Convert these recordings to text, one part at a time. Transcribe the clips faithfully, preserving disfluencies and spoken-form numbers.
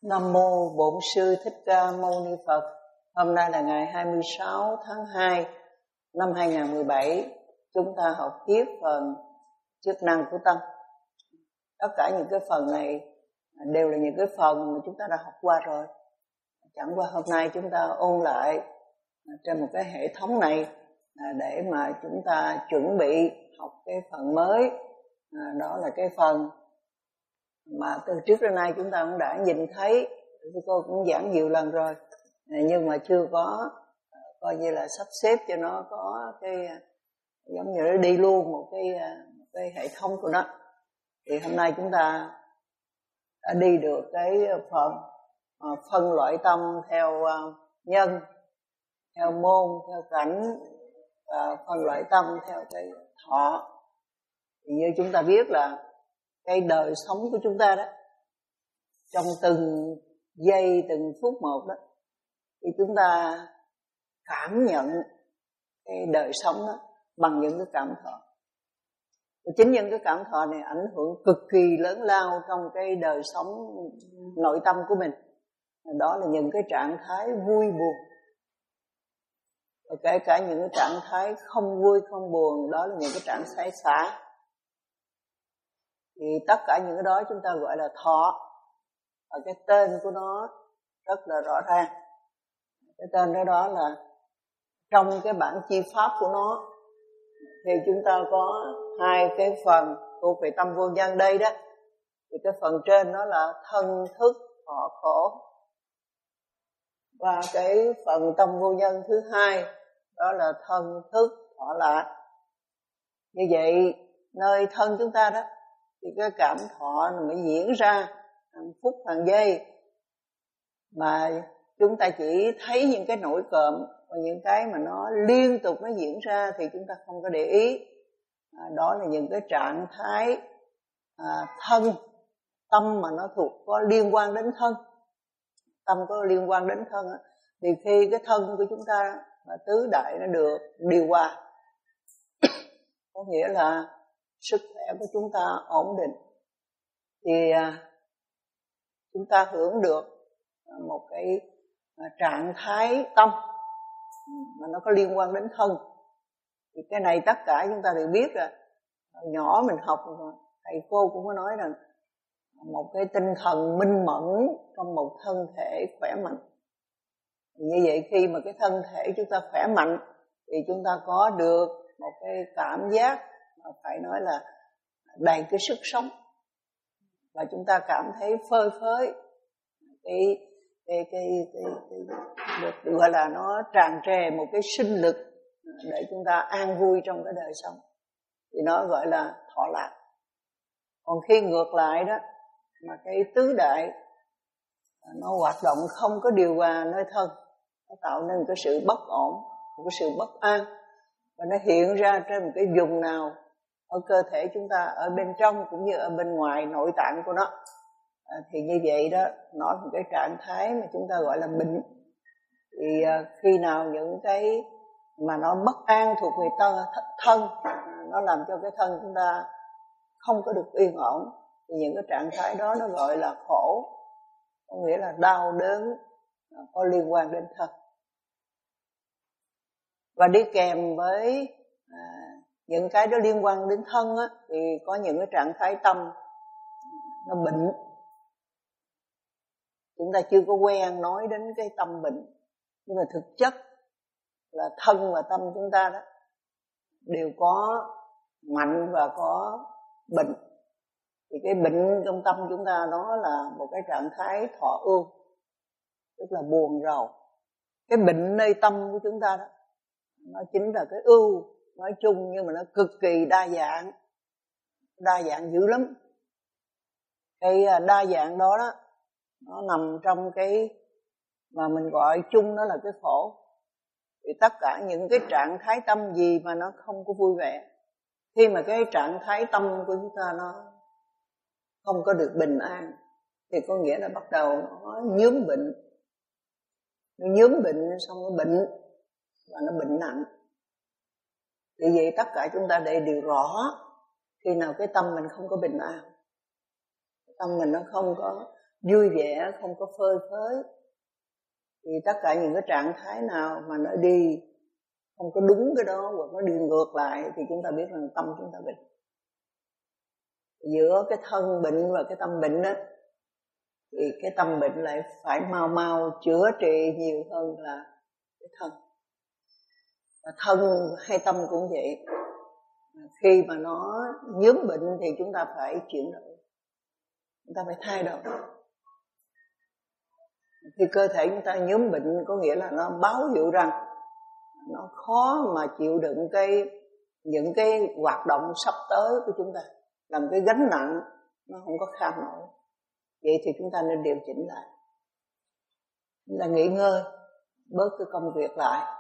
Nam mô Bổn Sư Thích Ca Mâu Ni Phật. Hôm nay là ngày hai mươi sáu tháng hai năm hai nghìn không trăm mười bảy. Chúng ta học tiếp phần chức năng của tâm. Tất cả những cái phần này đều là những cái phần mà chúng ta đã học qua rồi. Chẳng qua hôm nay chúng ta ôn lại trên một cái hệ thống này để mà chúng ta chuẩn bị học cái phần mới. Đó là cái phần mà từ trước đến nay chúng ta cũng đã nhìn thấy, cô cũng giảng nhiều lần rồi, nhưng mà chưa có coi như là sắp xếp cho nó có cái giống như nó đi luôn một cái, một cái hệ thống của nó. Thì hôm nay chúng ta đã đi được cái phần phân loại tâm theo nhân, theo môn, theo cảnh, và phân loại tâm theo cái thọ. Thì như chúng ta biết là cái đời sống của chúng ta đó, trong từng giây từng phút một đó, thì chúng ta cảm nhận cái đời sống đó bằng những cái cảm thọ. Và chính những cái cảm thọ này ảnh hưởng cực kỳ lớn lao trong cái đời sống nội tâm của mình. Đó là những cái trạng thái vui buồn, và kể cả những cái trạng thái không vui không buồn, đó là những cái trạng thái xả. Thì tất cả những cái đó chúng ta gọi là thọ, và cái tên của nó rất là rõ ràng. Cái tên đó, đó là trong cái bản chi pháp của nó thì chúng ta có hai cái phần thuộc về tâm vô nhân đây đó. Thì cái phần trên đó là thân thức thọ khổ, và cái phần tâm vô nhân thứ hai đó là thân thức thọ lạc. Như vậy nơi thân chúng ta đó thì cái cảm thọ nó mới diễn ra hàng phút hàng giây, mà chúng ta chỉ thấy những cái nổi cộm, và những cái mà nó liên tục nó diễn ra thì chúng ta không có để ý. À, đó là những cái trạng thái à, thân, tâm mà nó thuộc có liên quan đến thân. Tâm có liên quan đến thân á, thì khi cái thân của chúng ta và tứ đại nó được điều hòa, có nghĩa là sức khỏe của chúng ta ổn định, thì à, chúng ta hưởng được một cái trạng thái tâm mà nó có liên quan đến thân. Thì cái này tất cả chúng ta đều biết rồi. Hồi nhỏ mình học rồi, thầy cô cũng có nói rằng một cái tinh thần minh mẫn trong một thân thể khỏe mạnh. Thì như vậy khi mà cái thân thể chúng ta khỏe mạnh thì chúng ta có được một cái cảm giác mà phải nói là đầy cái sức sống, và chúng ta cảm thấy phơi phới, cái cái cái cái, cái, cái được gọi là nó tràn trề một cái sinh lực để chúng ta an vui trong cái đời sống, thì nó gọi là thọ lạc. Còn khi ngược lại đó, mà cái tứ đại nó hoạt động không có điều hòa nơi thân, nó tạo nên cái sự bất ổn, một cái sự bất an, và nó hiện ra trên một cái vùng nào ở cơ thể chúng ta, ở bên trong cũng như ở bên ngoài nội tạng của nó. À, thì như vậy đó, nó là một cái trạng thái mà chúng ta gọi là bệnh. Thì à, khi nào những cái mà nó bất an thuộc về thân, thân nó làm cho cái thân chúng ta không có được yên ổn, thì những cái trạng thái đó nó gọi là khổ, có nghĩa là đau đớn có liên quan đến thân. Và đi kèm với à, những cái đó liên quan đến thân á, thì có những cái trạng thái tâm nó bệnh. Chúng ta chưa có quen nói đến cái tâm bệnh, nhưng mà thực chất là thân và tâm chúng ta đó đều có mạnh và có bệnh. Thì cái bệnh trong tâm chúng ta đó là một cái trạng thái thọ ưu, tức là buồn rầu. Cái bệnh nơi tâm của chúng ta đó, nó chính là cái ưu nói chung, nhưng mà nó cực kỳ đa dạng, đa dạng dữ lắm. Cái đa dạng đó đó, nó nằm trong cái mà mình gọi chung đó là cái khổ. Thì tất cả những cái trạng thái tâm gì mà nó không có vui vẻ, khi mà cái trạng thái tâm của chúng ta nó không có được bình an, thì có nghĩa là bắt đầu nó nhuốm bệnh. Nó nhuốm bệnh xong nó bệnh, và nó bệnh nặng. Vì vậy tất cả chúng ta đều rõ, khi nào cái tâm mình không có bình an, tâm mình nó không có vui vẻ, không có phơi phới, thì tất cả những cái trạng thái nào mà nó đi không có đúng cái đó hoặc nó đi ngược lại thì chúng ta biết rằng tâm chúng ta bệnh. Giữa cái thân bệnh và cái tâm bệnh đó thì cái tâm bệnh lại phải mau mau chữa trị nhiều hơn là cái thân. Và thân hay tâm cũng vậy. Khi mà nó nhiễm bệnh thì chúng ta phải chuyển đổi, chúng ta phải thay đổi. Khi cơ thể chúng ta nhiễm bệnh có nghĩa là nó báo hiệu rằng nó khó mà chịu đựng cái những cái hoạt động sắp tới của chúng ta, làm cái gánh nặng nó không có kham nổi. Vậy thì chúng ta nên điều chỉnh lại, chúng ta nghỉ ngơi, bớt cái công việc lại.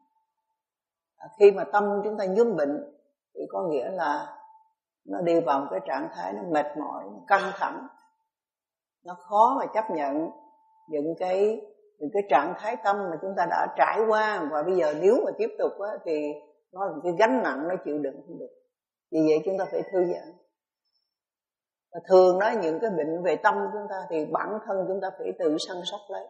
Khi mà tâm chúng ta nhiễm bệnh thì có nghĩa là nó đi vào một cái trạng thái nó mệt mỏi, nó căng thẳng, nó khó mà chấp nhận những cái những cái trạng thái tâm mà chúng ta đã trải qua, và bây giờ nếu mà tiếp tục á, thì nó là một cái gánh nặng nó chịu đựng không được. Vì vậy chúng ta phải thư giãn. Và thường đó những cái bệnh về tâm chúng ta thì bản thân chúng ta phải tự săn sóc lấy.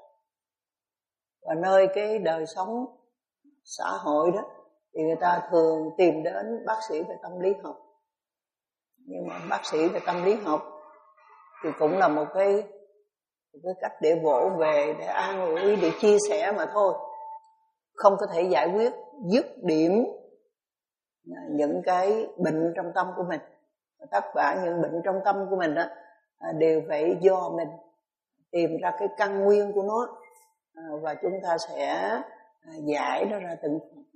Và nơi cái đời sống xã hội đó thì người ta thường tìm đến bác sĩ về tâm lý học. Nhưng mà bác sĩ về tâm lý học thì cũng là một cái, một cái cách để vỗ về, để an ủi, để chia sẻ mà thôi. Không có thể giải quyết dứt điểm những cái bệnh trong tâm của mình. Tất cả những bệnh trong tâm của mình đó, đều phải do mình tìm ra cái căn nguyên của nó, và chúng ta sẽ giải nó ra từng phần.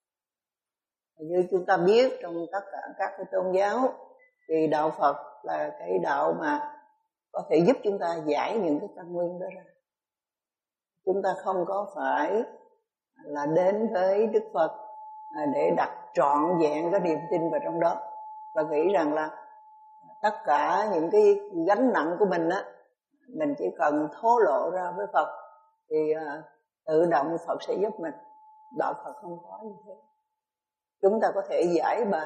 Như chúng ta biết trong tất cả các cái tôn giáo thì đạo Phật là cái đạo mà có thể giúp chúng ta giải những cái căn nguyên đó ra. Chúng ta không có phải là đến với Đức Phật để đặt trọn vẹn cái niềm tin vào trong đó và nghĩ rằng là tất cả những cái gánh nặng của mình á, mình chỉ cần thổ lộ ra với Phật thì uh, tự động Phật sẽ giúp mình. Đạo Phật không có như thế. Chúng ta có thể giải bài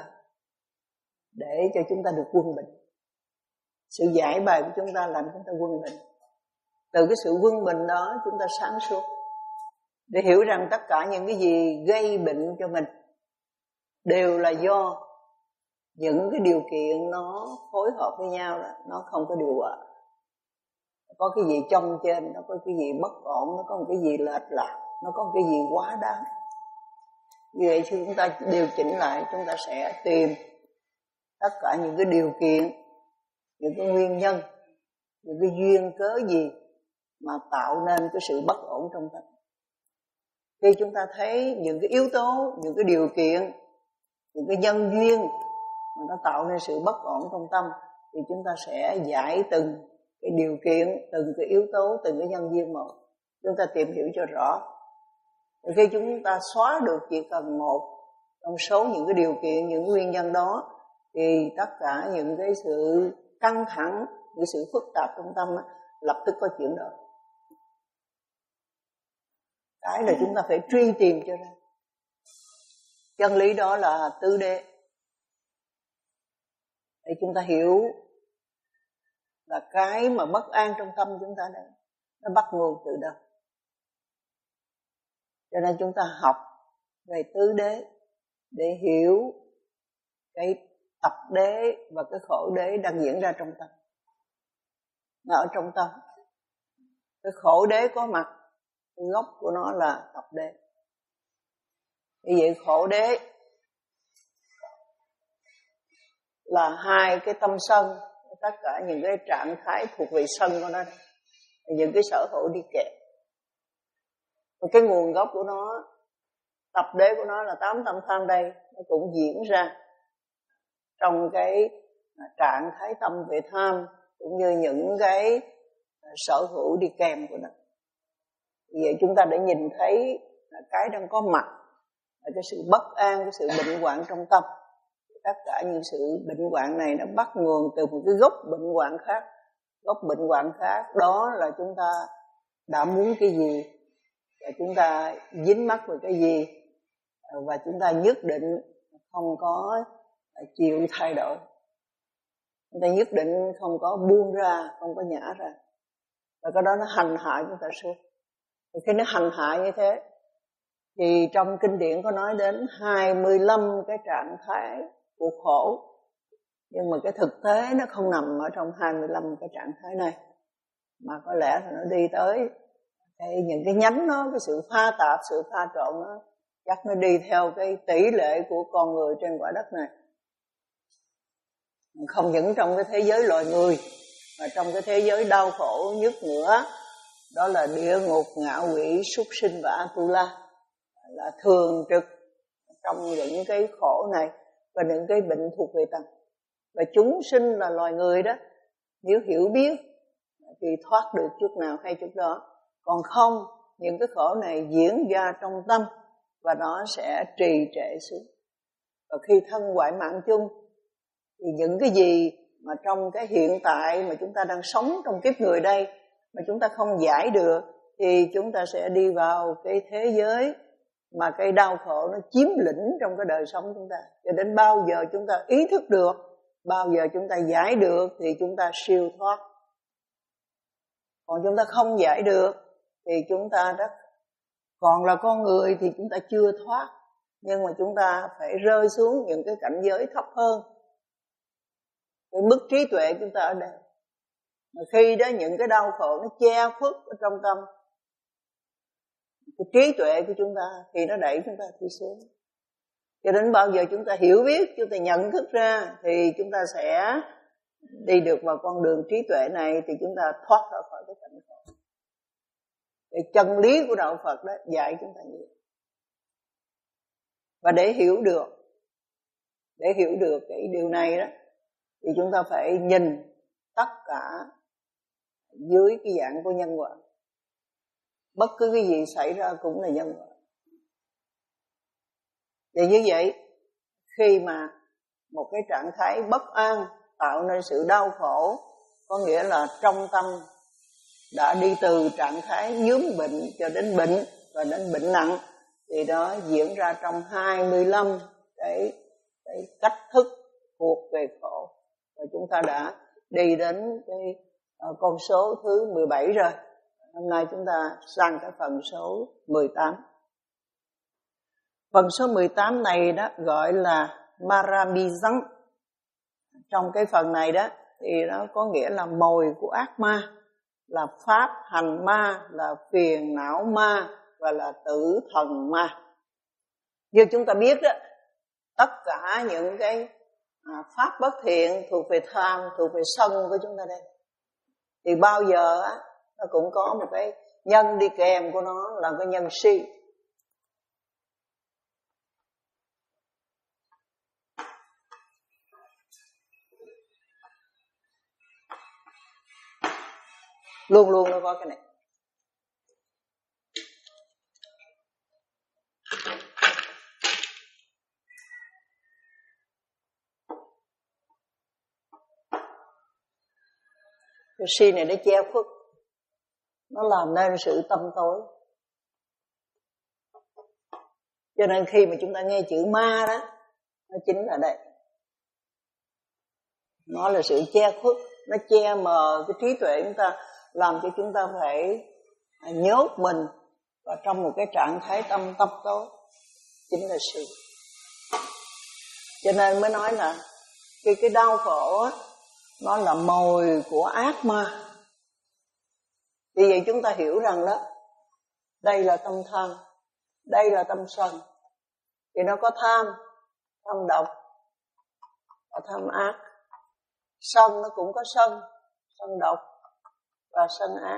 để cho chúng ta được quân bình. Sự giải bài của chúng ta làm chúng ta quân bình. Từ cái sự quân bình đó chúng ta sáng suốt để hiểu rằng tất cả những cái gì gây bệnh cho mình đều là do những cái điều kiện nó phối hợp với nhau đó, nó không có điều hòa. Có cái gì trong trên, nó có cái gì bất ổn, nó có một cái gì lệch lạc, nó có một cái gì quá đáng. Vì vậy khi chúng ta điều chỉnh lại, chúng ta sẽ tìm tất cả những cái điều kiện, những cái nguyên nhân, những cái duyên cớ gì mà tạo nên cái sự bất ổn trong tâm. Khi chúng ta thấy những cái yếu tố, những cái điều kiện, những cái nhân duyên mà nó tạo nên sự bất ổn trong tâm, thì chúng ta sẽ giải từng cái điều kiện, từng cái yếu tố, từng cái nhân duyên một. Chúng ta tìm hiểu cho rõ. Và khi chúng ta xóa được chỉ cần một trong số những cái điều kiện, những nguyên nhân đó, thì tất cả những cái sự căng thẳng, những sự phức tạp trong tâm á, lập tức có chuyển đổi. Cái là chúng ta phải truy tìm cho ra. Chân lý đó là tứ đế. Để chúng ta hiểu là cái mà bất an trong tâm chúng ta đây, nó bắt nguồn từ đâu. Cho nên chúng ta học về tứ đế để hiểu cái tập đế và cái khổ đế đang diễn ra trong tâm. Nó ở trong tâm. Cái khổ đế có mặt, cái gốc của nó là tập đế. Như vậy khổ đế là hai cái tâm sân, tất cả những cái trạng thái thuộc về sân của nó, những cái sở hữu đi kèm. Và cái nguồn gốc của nó, tập đế của nó là tám tâm tham đây, nó cũng diễn ra trong cái trạng thái tâm về tham, cũng như những cái sở hữu đi kèm của nó. Vậy chúng ta đã nhìn thấy cái đang có mặt là cái sự bất an, cái sự bệnh hoạn trong tâm. Tất cả những sự bệnh hoạn này nó bắt nguồn từ một cái gốc bệnh hoạn khác. Gốc bệnh hoạn khác đó là chúng ta đã muốn cái gì, và chúng ta dính mắc vào cái gì, và chúng ta nhất định không có chịu thay đổi. Chúng ta nhất định không có buông ra, không có nhả ra. và cái đó nó hành hạ chúng ta suốt. Và khi nó hành hạ như thế thì trong kinh điển có nói đến hai mươi lăm cái trạng thái của khổ, nhưng mà cái thực tế nó không nằm ở trong hai mươi lăm cái trạng thái này, mà có lẽ là nó đi tới cái, những cái nhánh nó, cái sự pha tạp, sự pha trộn nó, chắc nó đi theo cái tỷ lệ của con người trên quả đất này. Không những trong cái thế giới loài người, mà trong cái thế giới đau khổ nhất nữa, đó là địa ngục, ngạ quỷ, súc sinh và Atula, là thường trực trong những cái khổ này và những cái bệnh thuộc về tâm. Và chúng sinh là loài người đó, nếu hiểu biết thì thoát được chút nào hay chút đó. Còn không, những cái khổ này diễn ra trong tâm và nó sẽ trì trệ xuống. Và khi thân hoại mạng chung thì những cái gì mà trong cái hiện tại mà chúng ta đang sống trong kiếp người đây mà chúng ta không giải được, thì chúng ta sẽ đi vào cái thế giới mà cái đau khổ nó chiếm lĩnh trong cái đời sống chúng ta. Cho đến bao giờ chúng ta ý thức được, bao giờ chúng ta giải được thì chúng ta siêu thoát. Còn chúng ta không giải được thì chúng ta rất còn là con người thì chúng ta chưa thoát, nhưng mà chúng ta phải rơi xuống những cái cảnh giới thấp hơn. Cái mức trí tuệ chúng ta ở đây. Mà khi đó những cái đau khổ nó che khuất ở trong tâm, cái trí tuệ của chúng ta thì nó đẩy chúng ta đi xuống. Cho đến bao giờ chúng ta hiểu biết, chúng ta nhận thức ra thì chúng ta sẽ đi được vào con đường trí tuệ này, thì chúng ta thoát ra khỏi cái cảnh khổ. Cái chân lý của đạo Phật đó dạy chúng ta nhiều. Và để hiểu được, để hiểu được cái điều này đó, thì chúng ta phải nhìn tất cả dưới cái dạng của nhân quả. Bất cứ cái gì xảy ra cũng là nhân quả. Và như vậy, khi mà một cái trạng thái bất an tạo nên sự đau khổ, có nghĩa là trong tâm đã đi từ trạng thái nhúm bệnh cho đến bệnh và đến bệnh nặng, thì đó diễn ra trong hai mươi lăm cái, cái cách thức thuộc về khổ. Và chúng ta đã đi đến cái uh, con số thứ mười bảy rồi. Hôm nay chúng ta sang cái phần số mười tám. Phần số mười tám này đó gọi là Marabizang. Trong cái phần này đó thì nó có nghĩa là mồi của ác ma, là pháp hành ma, là phiền não ma và là tử thần ma. Như chúng ta biết đó, tất cả những cái à, pháp bất thiện thuộc về tham, thuộc về sân của chúng ta đây, thì bao giờ á, nó cũng có một cái nhân đi kèm của nó là cái nhân si. Luôn luôn nó có cái này. Cái si này nó che khuất, nó làm nên sự tâm tối. Cho nên khi mà chúng ta nghe chữ ma đó, nó chính là đây. Nó là sự che khuất, nó che mờ cái trí tuệ chúng ta, làm cho chúng ta phải nhốt mình vào trong một cái trạng thái tâm tâm tối, chính là si. Cho nên mới nói là cái cái đau khổ á, nó là mồi của ác ma. Vì vậy chúng ta hiểu rằng đó, đây là tâm tham, đây là tâm sân. Thì nó có tham, tham độc và tham ác. Sân nó cũng có sân, sân độc và sân ác.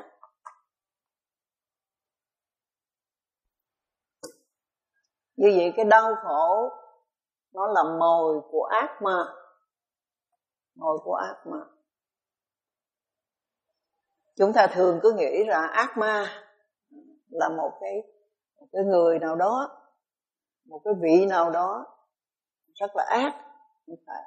Như vậy cái đau khổ nó là mồi của ác ma, mồi của ác ma. Chúng ta thường cứ nghĩ là ác ma là một cái, một cái người nào đó, một cái vị nào đó rất là ác. Không phải.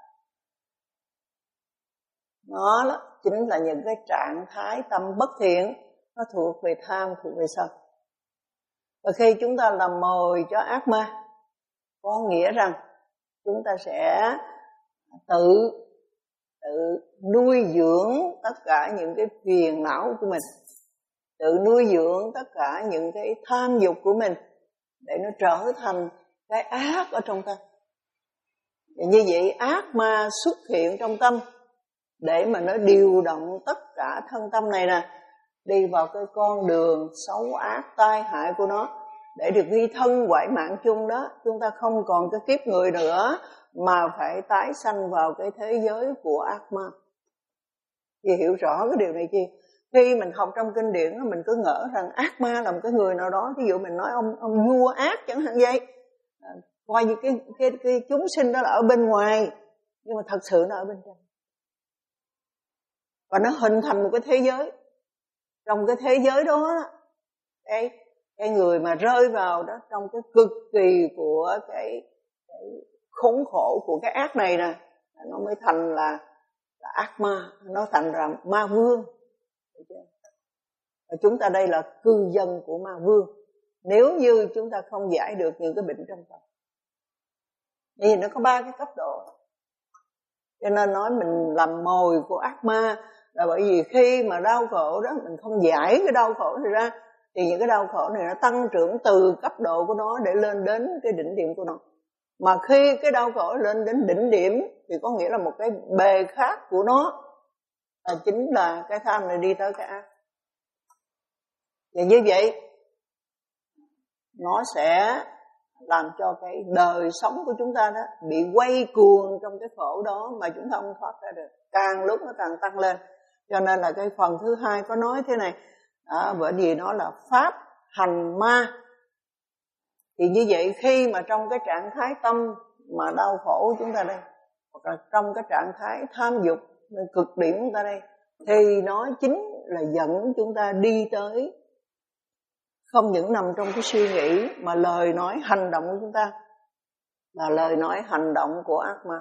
Nó đó, chính là những cái trạng thái tâm bất thiện, nó thuộc về tham, thuộc về sân. Và khi chúng ta làm mồi cho ác ma, có nghĩa rằng chúng ta sẽ tự tự nuôi dưỡng tất cả những cái phiền não của mình. tự nuôi dưỡng tất cả những cái tham dục của mình để nó trở thành cái ác ở trong tâm. Và như vậy ác ma xuất hiện trong tâm để mà nó điều động tất cả thân tâm này nè đi vào cái con đường xấu ác tai hại của nó để được ghi thân quải mạng chung đó. Chúng ta không còn cái kiếp người nữa mà phải tái sanh vào cái thế giới của ác ma. Thì hiểu rõ cái điều này chi? Khi mình học trong kinh điển mình cứ ngỡ rằng ác ma là một cái người nào đó, ví dụ mình nói ông ông vua ác chẳng hạn vậy, à, coi như cái, cái cái chúng sinh đó là ở bên ngoài, nhưng mà thật sự nó ở bên trong. Và nó hình thành một cái thế giới. Trong cái thế giới đó, cái cái người mà rơi vào đó trong cái cực kỳ của cái, cái khốn khổ của cái ác này nè, nó mới thành là, là ác ma, nó thành ra ma vương. Và chúng ta đây là cư dân của ma vương nếu như chúng ta không giải được những cái bệnh trong tâm. Vì nó có ba cái cấp độ. Cho nên nói mình làm mồi của ác ma là bởi vì khi mà đau khổ đó mình không giải cái đau khổ này ra thì những cái đau khổ này nó tăng trưởng từ cấp độ của nó để lên đến cái đỉnh điểm của nó. Mà khi cái đau khổ lên đến đỉnh điểm thì có nghĩa là một cái bề khác của nó là chính là cái tham này đi tới cái ác. Và như vậy nó sẽ làm cho cái đời sống của chúng ta đó bị quay cuồng trong cái khổ đó mà chúng ta không thoát ra được. Càng lúc nó càng tăng lên. Cho nên là cái phần thứ hai có nói thế này, à, bởi vì nó là pháp hành ma. Thì như vậy khi mà trong cái trạng thái tâm mà đau khổ chúng ta đây, hoặc là trong cái trạng thái tham dục cực điểm chúng ta đây, thì nó chính là dẫn chúng ta đi tới không những nằm trong cái suy nghĩ mà lời nói hành động của chúng ta là lời nói hành động của ác ma.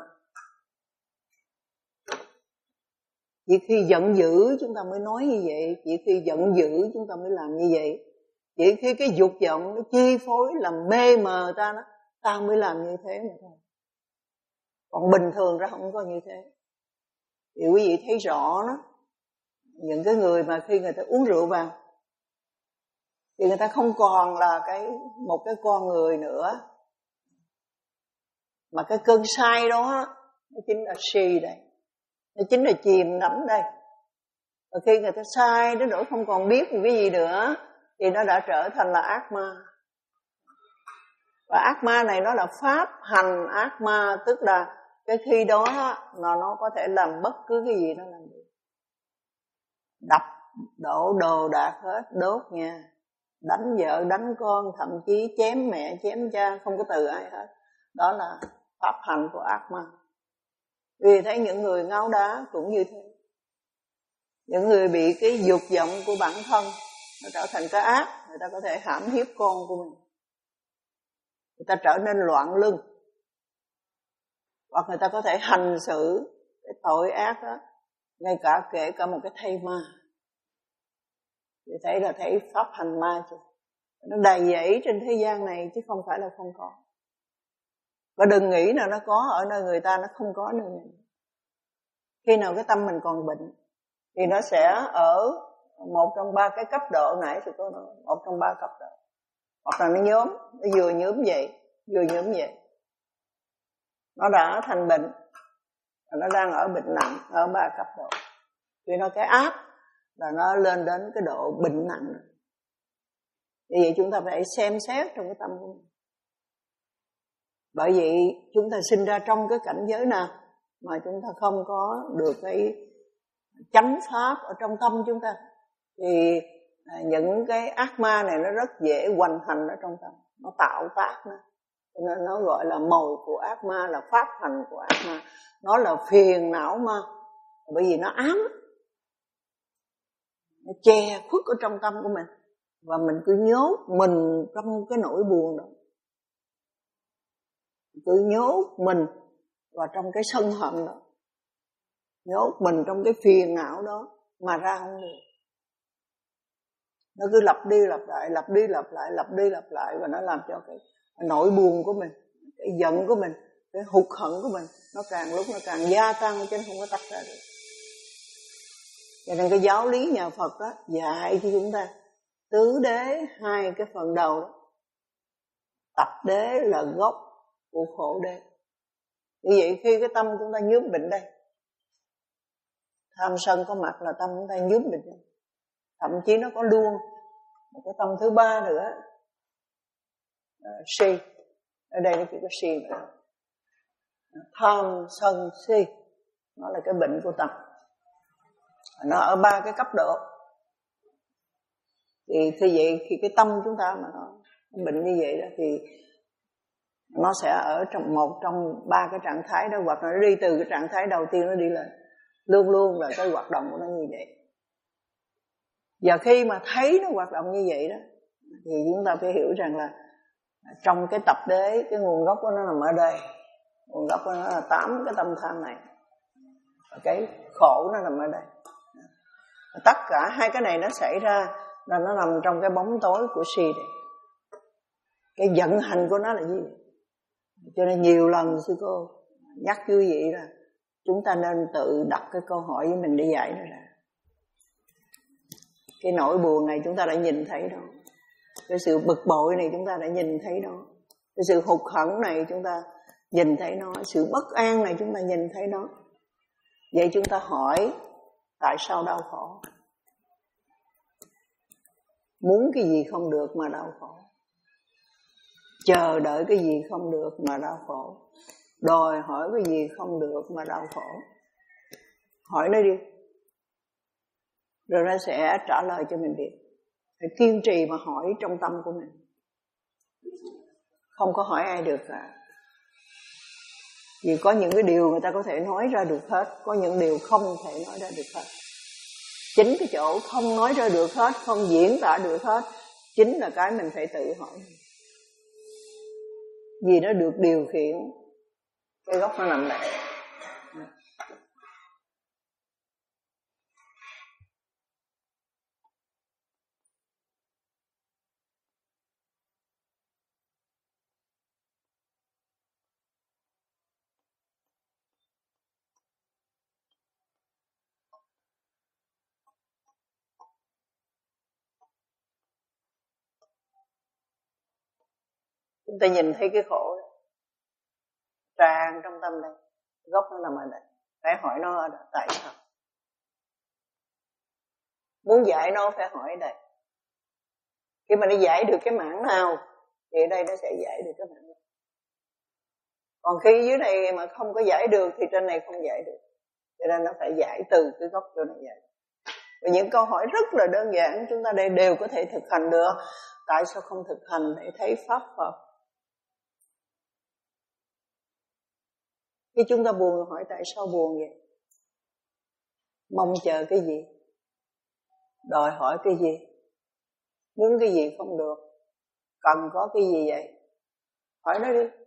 Chỉ khi giận dữ chúng ta mới nói như vậy, chỉ khi giận dữ chúng ta mới làm như vậy, chỉ khi cái dục vọng nó chi phối làm mê mờ ta đó, ta mới làm như thế mà thôi. Còn bình thường ra không có như thế. Thì quý vị thấy rõ đó, những cái người mà khi người ta uống rượu vào thì người ta không còn là cái một cái con người nữa, mà cái cơn say đó nó chính là si đây, nó chính là chìm đắm đây. Và khi người ta sai đến nỗi không còn biết một cái gì nữa thì nó đã trở thành là ác ma. Và ác ma này nó là pháp hành ác ma, tức là cái khi đó nó nó có thể làm bất cứ cái gì nó làm được. Đập đổ đồ đạc hết, đốt nha, đánh vợ đánh con, thậm chí chém mẹ chém cha, không có từ ai hết. Đó là pháp hành của ác ma. Vì thấy những người ngáo đá cũng như thế. Những người bị cái dục vọng của bản thân nó trở thành cái ác, người ta có thể hãm hiếp con của mình, người ta trở nên loạn lưng, hoặc người ta có thể hành xử cái tội ác đó, ngay cả kể cả một cái thây ma. Thì thấy là thấy pháp hành ma chứ. Nó đầy dẫy trên thế gian này chứ không phải là không có. Và đừng nghĩ là nó có ở nơi người ta, nó không có nơi mình. Khi nào cái tâm mình còn bệnh thì nó sẽ ở một trong ba cái cấp độ nãy thì có nói, một trong ba cấp độ. Hoặc là nó nhóm, nó vừa nhóm vậy, vừa nhóm vậy. Nó đã thành bệnh, và nó đang ở bệnh nặng, ở ba cấp độ. Vì nó cái áp là nó lên đến cái độ bệnh nặng. Vì vậy chúng ta phải xem xét trong cái tâm của mình. Bởi vậy chúng ta sinh ra trong cái cảnh giới nào mà chúng ta không có được cái chánh pháp ở trong tâm chúng ta, thì những cái ác ma này nó rất dễ hoành hành ở trong tâm, nó tạo tác nó. Cho nên nó gọi là mồi của ác ma, là pháp hành của ác ma. Nó là phiền não ma, bởi vì nó ám, nó che khuất ở trong tâm của mình, và mình cứ nhốt mình trong cái nỗi buồn đó, cứ nhốt mình vào trong cái sân hận đó, nhốt mình trong cái phiền não đó mà ra không được. Nó cứ lặp đi lặp lại, lặp đi lặp lại, lặp đi lặp lại, và nó làm cho cái nỗi buồn của mình, cái giận của mình, cái hụt hẫng của mình nó càng lúc nó càng gia tăng, chứ không có tách ra được. Cho nên cái giáo lý nhà Phật đó dạy cho chúng ta tứ đế hai cái phần đầu đó, tập đế là gốc của khổ đế. Như vậy khi cái tâm chúng ta nhớm bệnh đây, tham sân có mặt là tâm chúng ta nhớm bệnh đây. Thậm chí nó có luôn một cái tâm thứ ba nữa, à, si. Ở đây nó chỉ có si nữa. Tham sân si, nó là cái bệnh của tâm. Nó ở ba cái cấp độ. Thì như vậy khi cái tâm chúng ta mà nó bệnh như vậy đó, thì nó sẽ ở trong một trong ba cái trạng thái đó, hoặc là nó đi từ cái trạng thái đầu tiên nó đi lên. Luôn luôn là cái hoạt động của nó như vậy. Và khi mà thấy nó hoạt động như vậy đó, thì chúng ta phải hiểu rằng là trong cái tập đế, cái nguồn gốc của nó nằm ở đây. Nguồn gốc của nó là tám cái tâm tham này. Và cái khổ nó nằm ở đây. Tất cả hai cái này nó xảy ra là nó nằm trong cái bóng tối của si này. Cái vận hành của nó là gì? Cho nên nhiều lần sư cô nhắc quý vị là chúng ta nên tự đặt cái câu hỏi với mình để giải nó ra. Cái nỗi buồn này chúng ta đã nhìn thấy đó. Cái sự bực bội này chúng ta đã nhìn thấy đó. Cái sự hụt hẫng này chúng ta nhìn thấy nó. Sự bất an này chúng ta nhìn thấy nó. Vậy chúng ta hỏi tại sao đau khổ? Muốn cái gì không được mà đau khổ. Chờ đợi cái gì không được mà đau khổ. Đòi hỏi cái gì không được mà đau khổ. Hỏi nó đi, rồi nó sẽ trả lời cho mình biết. Phải kiên trì mà hỏi trong tâm của mình. Không có hỏi ai được cả. Vì có những cái điều người ta có thể nói ra được hết, có những điều không thể nói ra được hết. Chính cái chỗ không nói ra được hết, không diễn tả được hết, chính là cái mình phải tự hỏi. Vì nó được điều khiển. Cái gốc nó nằm đây. Chúng ta nhìn thấy cái khổ đó, tràn trong tâm đây. Gốc nó nằm ở đây. Phải hỏi nó ở đây. Tại sao? Muốn giải nó phải hỏi ở đây. Khi mà nó giải được cái mảng nào thì ở đây nó sẽ giải được cái mảng nào. Còn khi dưới này mà không có giải được thì trên này không giải được. Cho nên nó phải giải từ cái gốc chỗ này giải. Và những câu hỏi rất là đơn giản chúng ta đây đều có thể thực hành được. Tại sao không thực hành để thấy pháp Phật? Khi chúng ta buồn hỏi tại sao buồn vậy? Mong chờ cái gì? Đòi hỏi cái gì? Muốn cái gì không được? Cần có cái gì vậy? Hỏi nó đi.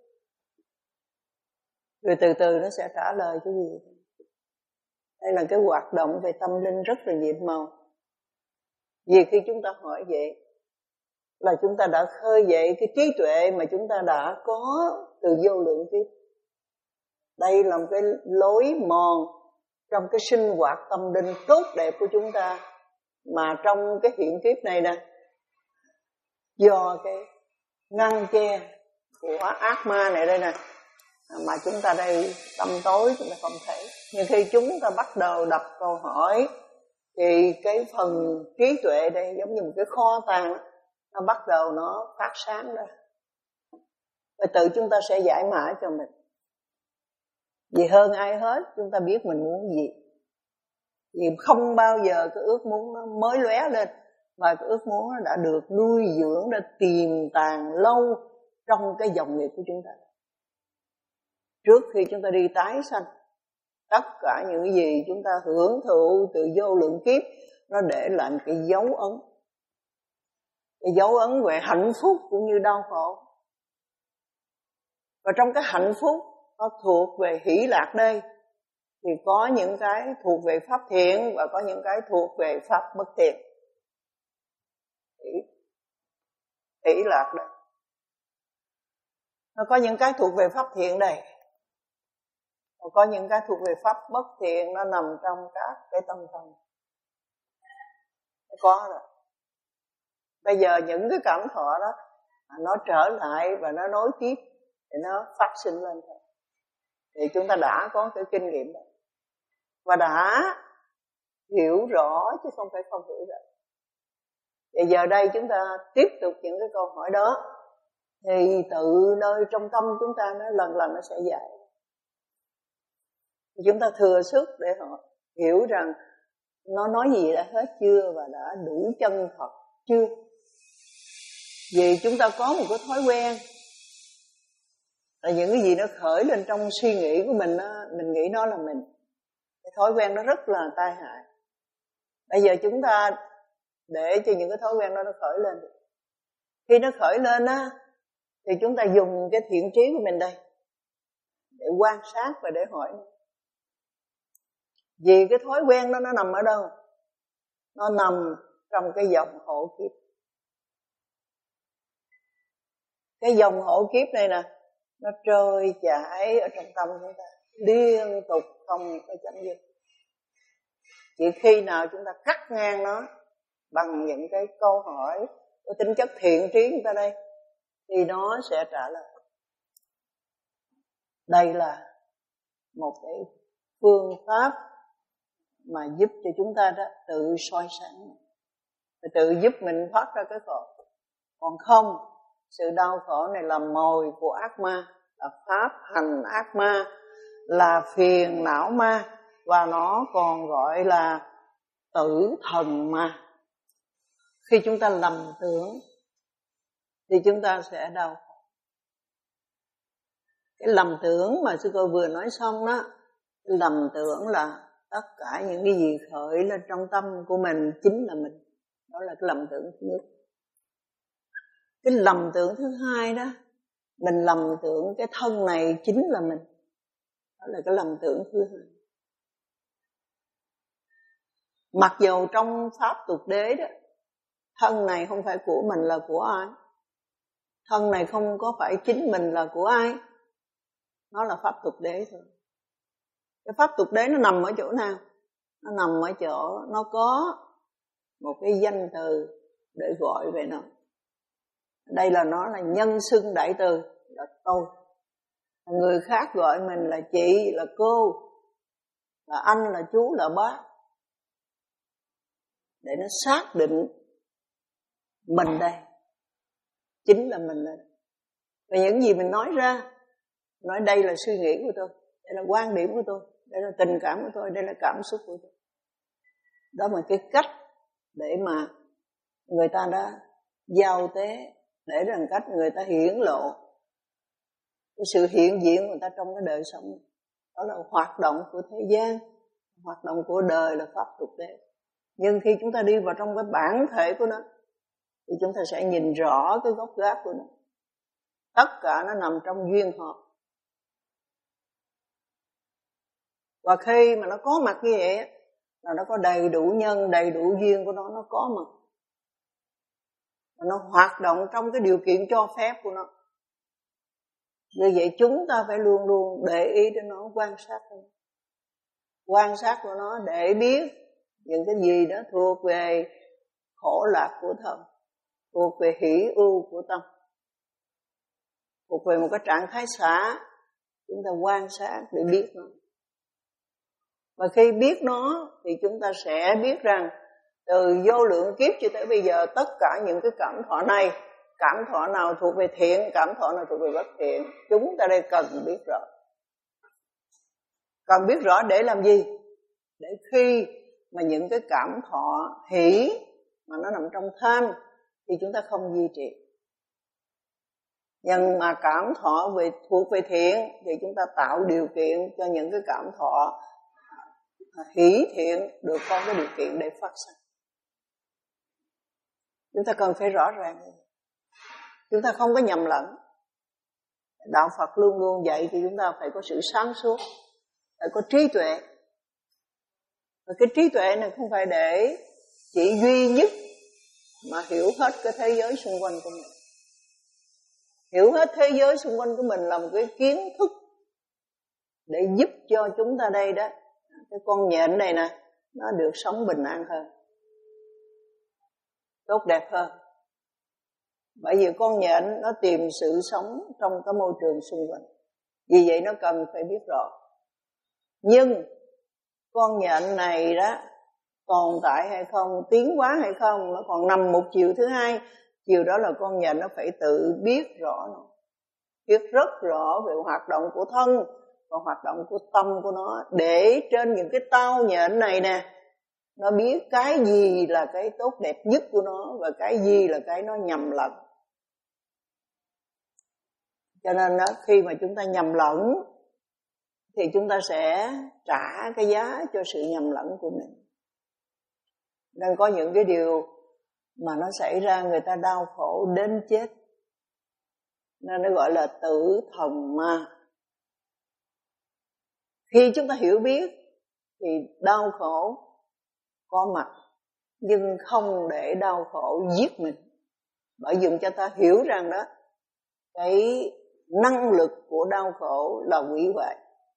Rồi từ từ nó sẽ trả lời cái gì. Đây là cái hoạt động về tâm linh rất là nhiệm màu. Vì khi chúng ta hỏi vậy là chúng ta đã khơi dậy cái trí tuệ mà chúng ta đã có từ vô lượng kiếp. Đây là một cái lối mòn trong cái sinh hoạt tâm linh tốt đẹp của chúng ta, mà trong cái hiện kiếp này nè, do cái ngăn che của ác ma này đây nè, mà chúng ta đây tâm tối chúng ta không thấy. Nhưng khi chúng ta bắt đầu đặt câu hỏi thì cái phần trí tuệ đây giống như một cái kho tàng, nó bắt đầu nó phát sáng ra. Và tự chúng ta sẽ giải mã cho mình. Vì hơn ai hết chúng ta biết mình muốn gì. Vì không bao giờ cái ước muốn nó mới lóe lên, mà cái ước muốn nó đã được nuôi dưỡng, đã tiềm tàng lâu trong cái dòng nghiệp của chúng ta. Trước khi chúng ta đi tái sanh, tất cả những cái gì chúng ta hưởng thụ từ vô lượng kiếp, nó để lại một cái dấu ấn. Cái dấu ấn về hạnh phúc cũng như đau khổ. Và trong cái hạnh phúc nó thuộc về hỷ lạc đây, thì có những cái thuộc về pháp thiện và có những cái thuộc về pháp bất thiện. Hỷ, hỷ lạc đây. Nó có những cái thuộc về pháp thiện đây, và có những cái thuộc về pháp bất thiện, nó nằm trong các cái tâm thần. Có rồi. Bây giờ những cái cảm thọ đó nó trở lại và nó nối tiếp để nó phát sinh lên thôi. Thì chúng ta đã có cái kinh nghiệm đó và đã hiểu rõ chứ không phải không hiểu rõ. Thì giờ đây chúng ta tiếp tục những cái câu hỏi đó, thì tự nơi trong tâm chúng ta nó lần lần nó sẽ dạy. Chúng ta thừa sức để họ hiểu rằng nó nói gì đã hết chưa và đã đủ chân thật chưa. Vì chúng ta có một cái thói quen là những cái gì nó khởi lên trong suy nghĩ của mình đó, mình nghĩ nó là mình. Cái thói quen nó rất là tai hại. Bây giờ chúng ta để cho những cái thói quen đó nó khởi lên. Khi nó khởi lên á, thì chúng ta dùng cái thiện trí của mình đây để quan sát và để hỏi. Vì cái thói quen đó nó nằm ở đâu? Nó nằm trong cái dòng hộ kiếp. Cái dòng hộ kiếp này nè, nó trôi chảy ở trong tâm chúng ta liên tục không có chấm dứt. Chỉ khi nào chúng ta cắt ngang nó bằng những cái câu hỏi có tính chất thiện trí chúng ta đây, thì nó sẽ trả lời. Đây là một cái phương pháp mà giúp cho chúng ta đó tự soi sáng, tự giúp mình thoát ra cái khổ. Còn không, sự đau khổ này là mồi của ác ma, là pháp hành ác ma, là phiền não ma, và nó còn gọi là tử thần ma. Khi chúng ta lầm tưởng thì chúng ta sẽ đau khổ. Cái lầm tưởng mà sư cô vừa nói xong đó, cái lầm tưởng là tất cả những cái gì khởi lên trong tâm của mình chính là mình. Đó là cái lầm tưởng thứ nhất. Cái lầm tưởng thứ hai đó, mình lầm tưởng cái thân này chính là mình. Đó là cái lầm tưởng thứ hai. Mặc dù trong pháp tục đế đó, thân này không phải của mình là của ai. Thân này không có phải chính mình là của ai. Nó là pháp tục đế thôi. Cái pháp tục đế nó nằm ở chỗ nào? Nó nằm ở chỗ nó có một cái danh từ để gọi về nó. Đây là nó là nhân xưng đại từ, là tôi. Người khác gọi mình là chị, là cô, là anh, là chú, là bác, để nó xác định mình đây chính là mình đây. Và những gì mình nói ra, nói đây là suy nghĩ của tôi, đây là quan điểm của tôi, đây là tình cảm của tôi, đây là cảm xúc của tôi. Đó là cái cách để mà người ta đã giao tế, để rằng cách người ta hiển lộ cái sự hiện diện của người ta trong cái đời sống. Đó là hoạt động của thế gian, hoạt động của đời là pháp tục đế. Nhưng khi chúng ta đi vào trong cái bản thể của nó, thì chúng ta sẽ nhìn rõ cái gốc gác của nó. Tất cả nó nằm trong duyên hợp. Và khi mà nó có mặt như vậy, là nó có đầy đủ nhân, đầy đủ duyên của nó, nó có mặt. Và nó hoạt động trong cái điều kiện cho phép của nó. Như vậy chúng ta phải luôn luôn để ý đến nó, quan sát nó. Quan sát của nó để biết những cái gì đó thuộc về khổ lạc của thân, thuộc về hỷ ưu của tâm, thuộc về một cái trạng thái xả. Chúng ta quan sát để biết nó. Và khi biết nó thì chúng ta sẽ biết rằng từ vô lượng kiếp cho tới bây giờ, tất cả những cái cảm thọ này, cảm thọ nào thuộc về thiện, cảm thọ nào thuộc về bất thiện, chúng ta đây cần biết rõ. Cần biết rõ để làm gì? Để khi mà những cái cảm thọ hỷ mà nó nằm trong tham thì chúng ta không duy trì. Nhưng mà cảm thọ về thuộc về thiện thì chúng ta tạo điều kiện cho những cái cảm thọ hỷ thiện được có cái điều kiện để phát sinh. Chúng ta cần phải rõ ràng. Chúng ta không có nhầm lẫn. Đạo Phật luôn luôn dạy thì chúng ta phải có sự sáng suốt, phải có trí tuệ. Và cái trí tuệ này không phải để chỉ duy nhất mà hiểu hết cái thế giới xung quanh của mình. Hiểu hết thế giới xung quanh của mình là một cái kiến thức để giúp cho chúng ta đây đó, cái con nhện này nè, nó được sống bình an hơn, tốt đẹp hơn. Bởi vì con nhện nó tìm sự sống trong cái môi trường xung quanh, vì vậy nó cần phải biết rõ. Nhưng con nhện này đó tồn tại hay không, tiến hóa hay không, nó còn nằm một chiều thứ hai. Chiều đó là con nhện nó phải tự biết rõ, nó biết rất rõ về hoạt động của thân và hoạt động của tâm của nó, để trên những cái tao nhện này nè, nó biết cái gì là cái tốt đẹp nhất của nó và cái gì là cái nó nhầm lẫn. Cho nên đó, khi mà chúng ta nhầm lẫn thì chúng ta sẽ trả cái giá cho sự nhầm lẫn của mình. Nên có những cái điều mà nó xảy ra người ta đau khổ đến chết, nên nó gọi là tử thần ma. Khi chúng ta hiểu biết thì đau khổ có mặt, nhưng không để đau khổ giết mình. Bởi vì cho ta hiểu rằng đó, cái năng lực của đau khổ là hủy hoại.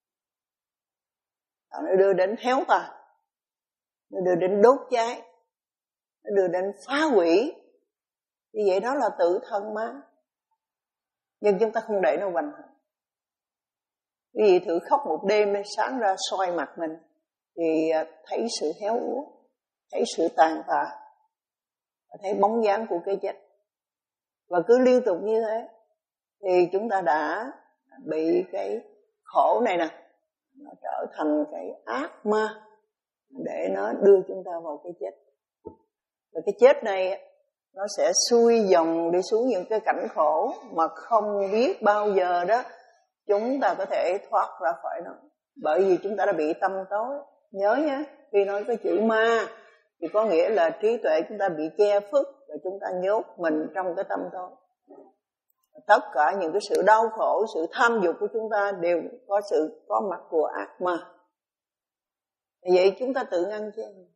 Nó đưa đến héo tàn, nó đưa đến đốt cháy, nó đưa đến phá hủy. Như vậy đó là tự thân ma. Nhưng chúng ta không để nó hoành hành. Quý vị thử khóc một đêm, sáng ra soi mặt mình thì thấy sự héo úa, thấy sự tàn tạ, thấy bóng dáng của cái chết. Và cứ liên tục như thế thì chúng ta đã bị cái khổ này nè, nó trở thành cái ác ma để nó đưa chúng ta vào cái chết. Và cái chết này nó sẽ xuôi dòng đi xuống những cái cảnh khổ mà không biết bao giờ đó chúng ta có thể thoát ra khỏi nó. Bởi vì chúng ta đã bị tâm tối. Nhớ nhé, khi nói cái chữ ma thì có nghĩa là trí tuệ chúng ta bị che phức và chúng ta nhốt mình trong cái tâm tối. Tất cả những cái sự đau khổ, sự tham dục của chúng ta đều có sự có mặt của ác ma. Vậy chúng ta tự ngăn che mình.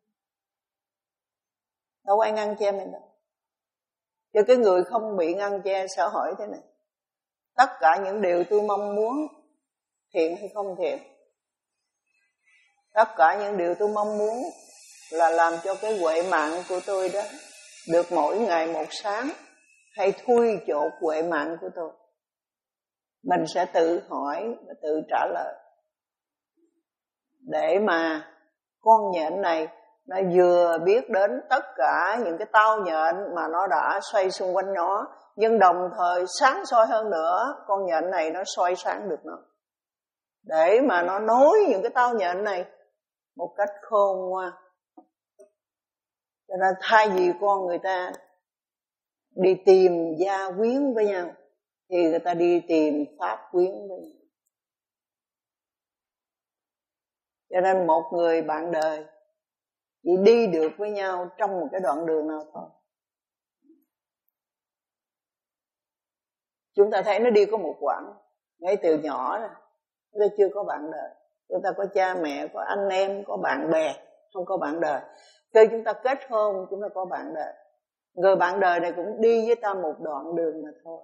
Đâu ai ngăn che mình đâu. Cho cái người không bị ngăn che sẽ hỏi thế này: tất cả những điều tôi mong muốn thiện hay không thiện? Tất cả những điều tôi mong muốn là làm cho cái huệ mạng của tôi đó được mỗi ngày một sáng, hay thui chột huệ mạng của tôi? Mình sẽ tự hỏi và tự trả lời, để mà con nhện này nó vừa biết đến tất cả những cái tao nhện mà nó đã xoay xung quanh nó, nhưng đồng thời sáng soi hơn nữa, con nhện này nó soi sáng được nó, để mà nó nối những cái tao nhện này một cách khôn ngoan. Cho nên thay vì con người ta đi tìm gia quyến với nhau thì người ta đi tìm pháp quyến với nhau. Cho nên một người bạn đời chỉ đi được với nhau trong một cái đoạn đường nào thôi. Chúng ta thấy nó đi có một quãng, ngay từ nhỏ rồi, chúng ta chưa có bạn đời. Chúng ta có cha mẹ, có anh em, có bạn bè, không có bạn đời. Khi chúng ta kết hôn, chúng ta có bạn đời. Người bạn đời này cũng đi với ta một đoạn đường mà thôi.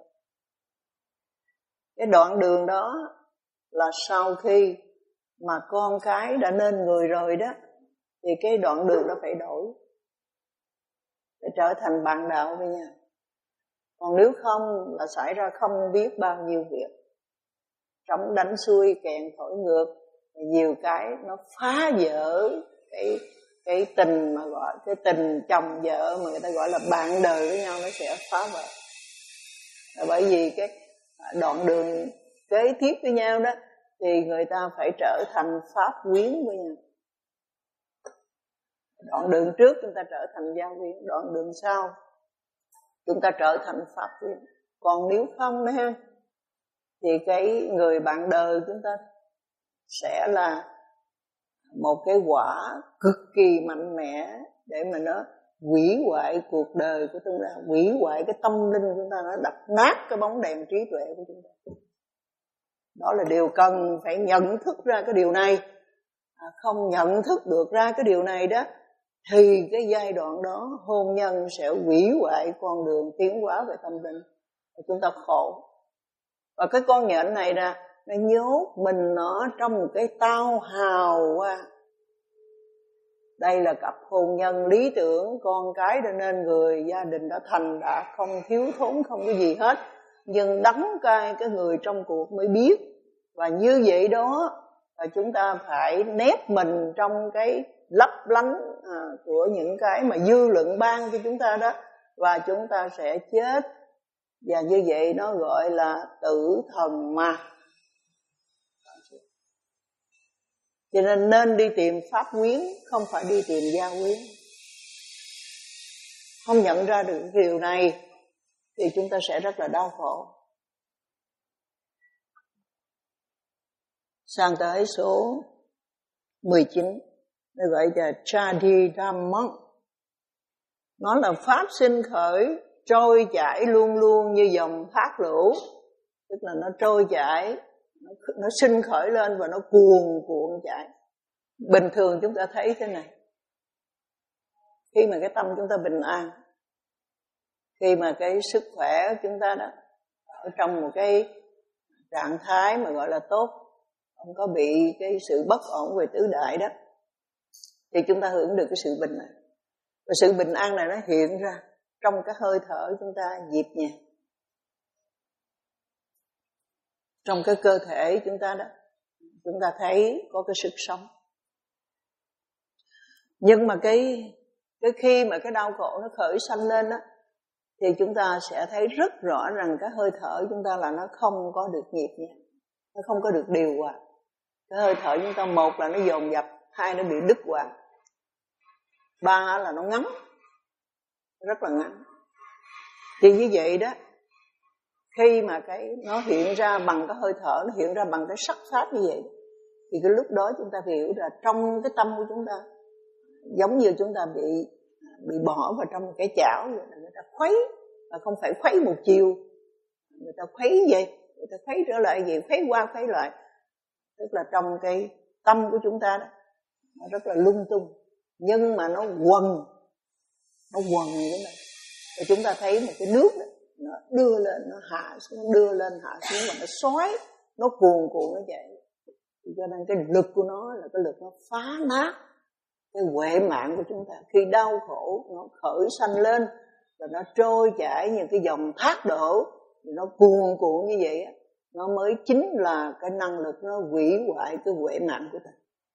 Cái đoạn đường đó là sau khi mà con cái đã nên người rồi đó, thì cái đoạn đường đó phải đổi, phải trở thành bạn đạo với nhau. Còn nếu không là xảy ra không biết bao nhiêu việc, trống đánh xuôi, kèn thổi ngược, nhiều cái nó phá vỡ cái cái tình mà gọi cái tình chồng vợ mà người ta gọi là bạn đời với nhau, nó sẽ phá vỡ. Là bởi vì cái đoạn đường kế tiếp với nhau đó thì người ta phải trở thành pháp quyến với nhau. Đoạn đường trước chúng ta trở thành gia quyến, đoạn đường sau chúng ta trở thành pháp quyến. Còn nếu không đó ha, thì cái người bạn đời chúng ta sẽ là một cái quả cực kỳ mạnh mẽ để mà nó hủy hoại cuộc đời của chúng ta, hủy hoại cái tâm linh của chúng ta, nó đập nát cái bóng đèn trí tuệ của chúng ta. Đó là điều cần phải nhận thức ra cái điều này. À, không nhận thức được ra cái điều này đó thì cái giai đoạn đó hôn nhân sẽ hủy hoại con đường tiến hóa về tâm linh, chúng ta khổ. Và cái con nhện này nè, nó nhốt mình nó trong một cái tao hào qua. Đây là cặp hôn nhân lý tưởng, con cái đã nên người, gia đình đã thành đạt, không thiếu thốn, không có gì hết. Nhưng đắng cay cái người trong cuộc mới biết. Và như vậy đó là chúng ta phải nép mình trong cái lấp lánh à, của những cái mà dư luận ban cho chúng ta đó. Và chúng ta sẽ chết. Và như vậy nó gọi là tử thần ma. Cho nên nên đi tìm pháp quyến, không phải đi tìm gia quyến. Không nhận ra được điều này thì chúng ta sẽ rất là đau khổ. Sang tới số mười chín, nó gọi là Chadi Dhammam. Nó là pháp sinh khởi, trôi chảy luôn luôn như dòng thác lũ. Tức là nó trôi chảy, nó, nó sinh khởi lên và nó cuồn cuộn chảy. Bình thường chúng ta thấy thế này. Khi mà cái tâm chúng ta bình an, khi mà cái sức khỏe chúng ta đã ở trong một cái trạng thái mà gọi là tốt, không có bị cái sự bất ổn về tứ đại đó, thì chúng ta hưởng được cái sự bình an. Và sự bình an này nó hiện ra trong cái hơi thở chúng ta nhịp nhàng, trong cái cơ thể chúng ta đó, chúng ta thấy có cái sức sống. Nhưng mà cái cái khi mà cái đau khổ nó khởi sanh lên đó, thì chúng ta sẽ thấy rất rõ rằng cái hơi thở chúng ta là nó không có được nhịp nhàng, nó không có được điều hòa. Cái hơi thở chúng ta, một là nó dồn dập, hai nó bị đứt quãng, ba là nó ngắn, rất là ngắn. Thì như vậy đó, khi mà cái nó hiện ra bằng cái hơi thở, nó hiện ra bằng cái sắc pháp như vậy, thì cái lúc đó chúng ta hiểu là trong cái tâm của chúng ta, giống như chúng ta bị bị bỏ vào trong một cái chảo vậy, là người ta khuấy, và không phải khuấy một chiều, người ta khuấy vậy, người ta khuấy trở lại vậy, khuấy qua khuấy lại. Tức là trong cái tâm của chúng ta đó, nó rất là lung tung, nhưng mà nó quần, nó quần như thế này. Và chúng ta thấy một cái nước đó, nó đưa lên, nó hạ xuống, đưa lên, hạ xuống, và nó xoáy, nó cuồn cuộn, nó chạy. Cho nên cái lực của nó là cái lực nó phá nát cái huệ mạng của chúng ta. Khi đau khổ nó khởi sanh lên và nó trôi chảy như cái dòng thác đổ, thì nó cuồn cuộn như vậy, nó mới chính là cái năng lực nó hủy hoại cái huệ mạng của ta.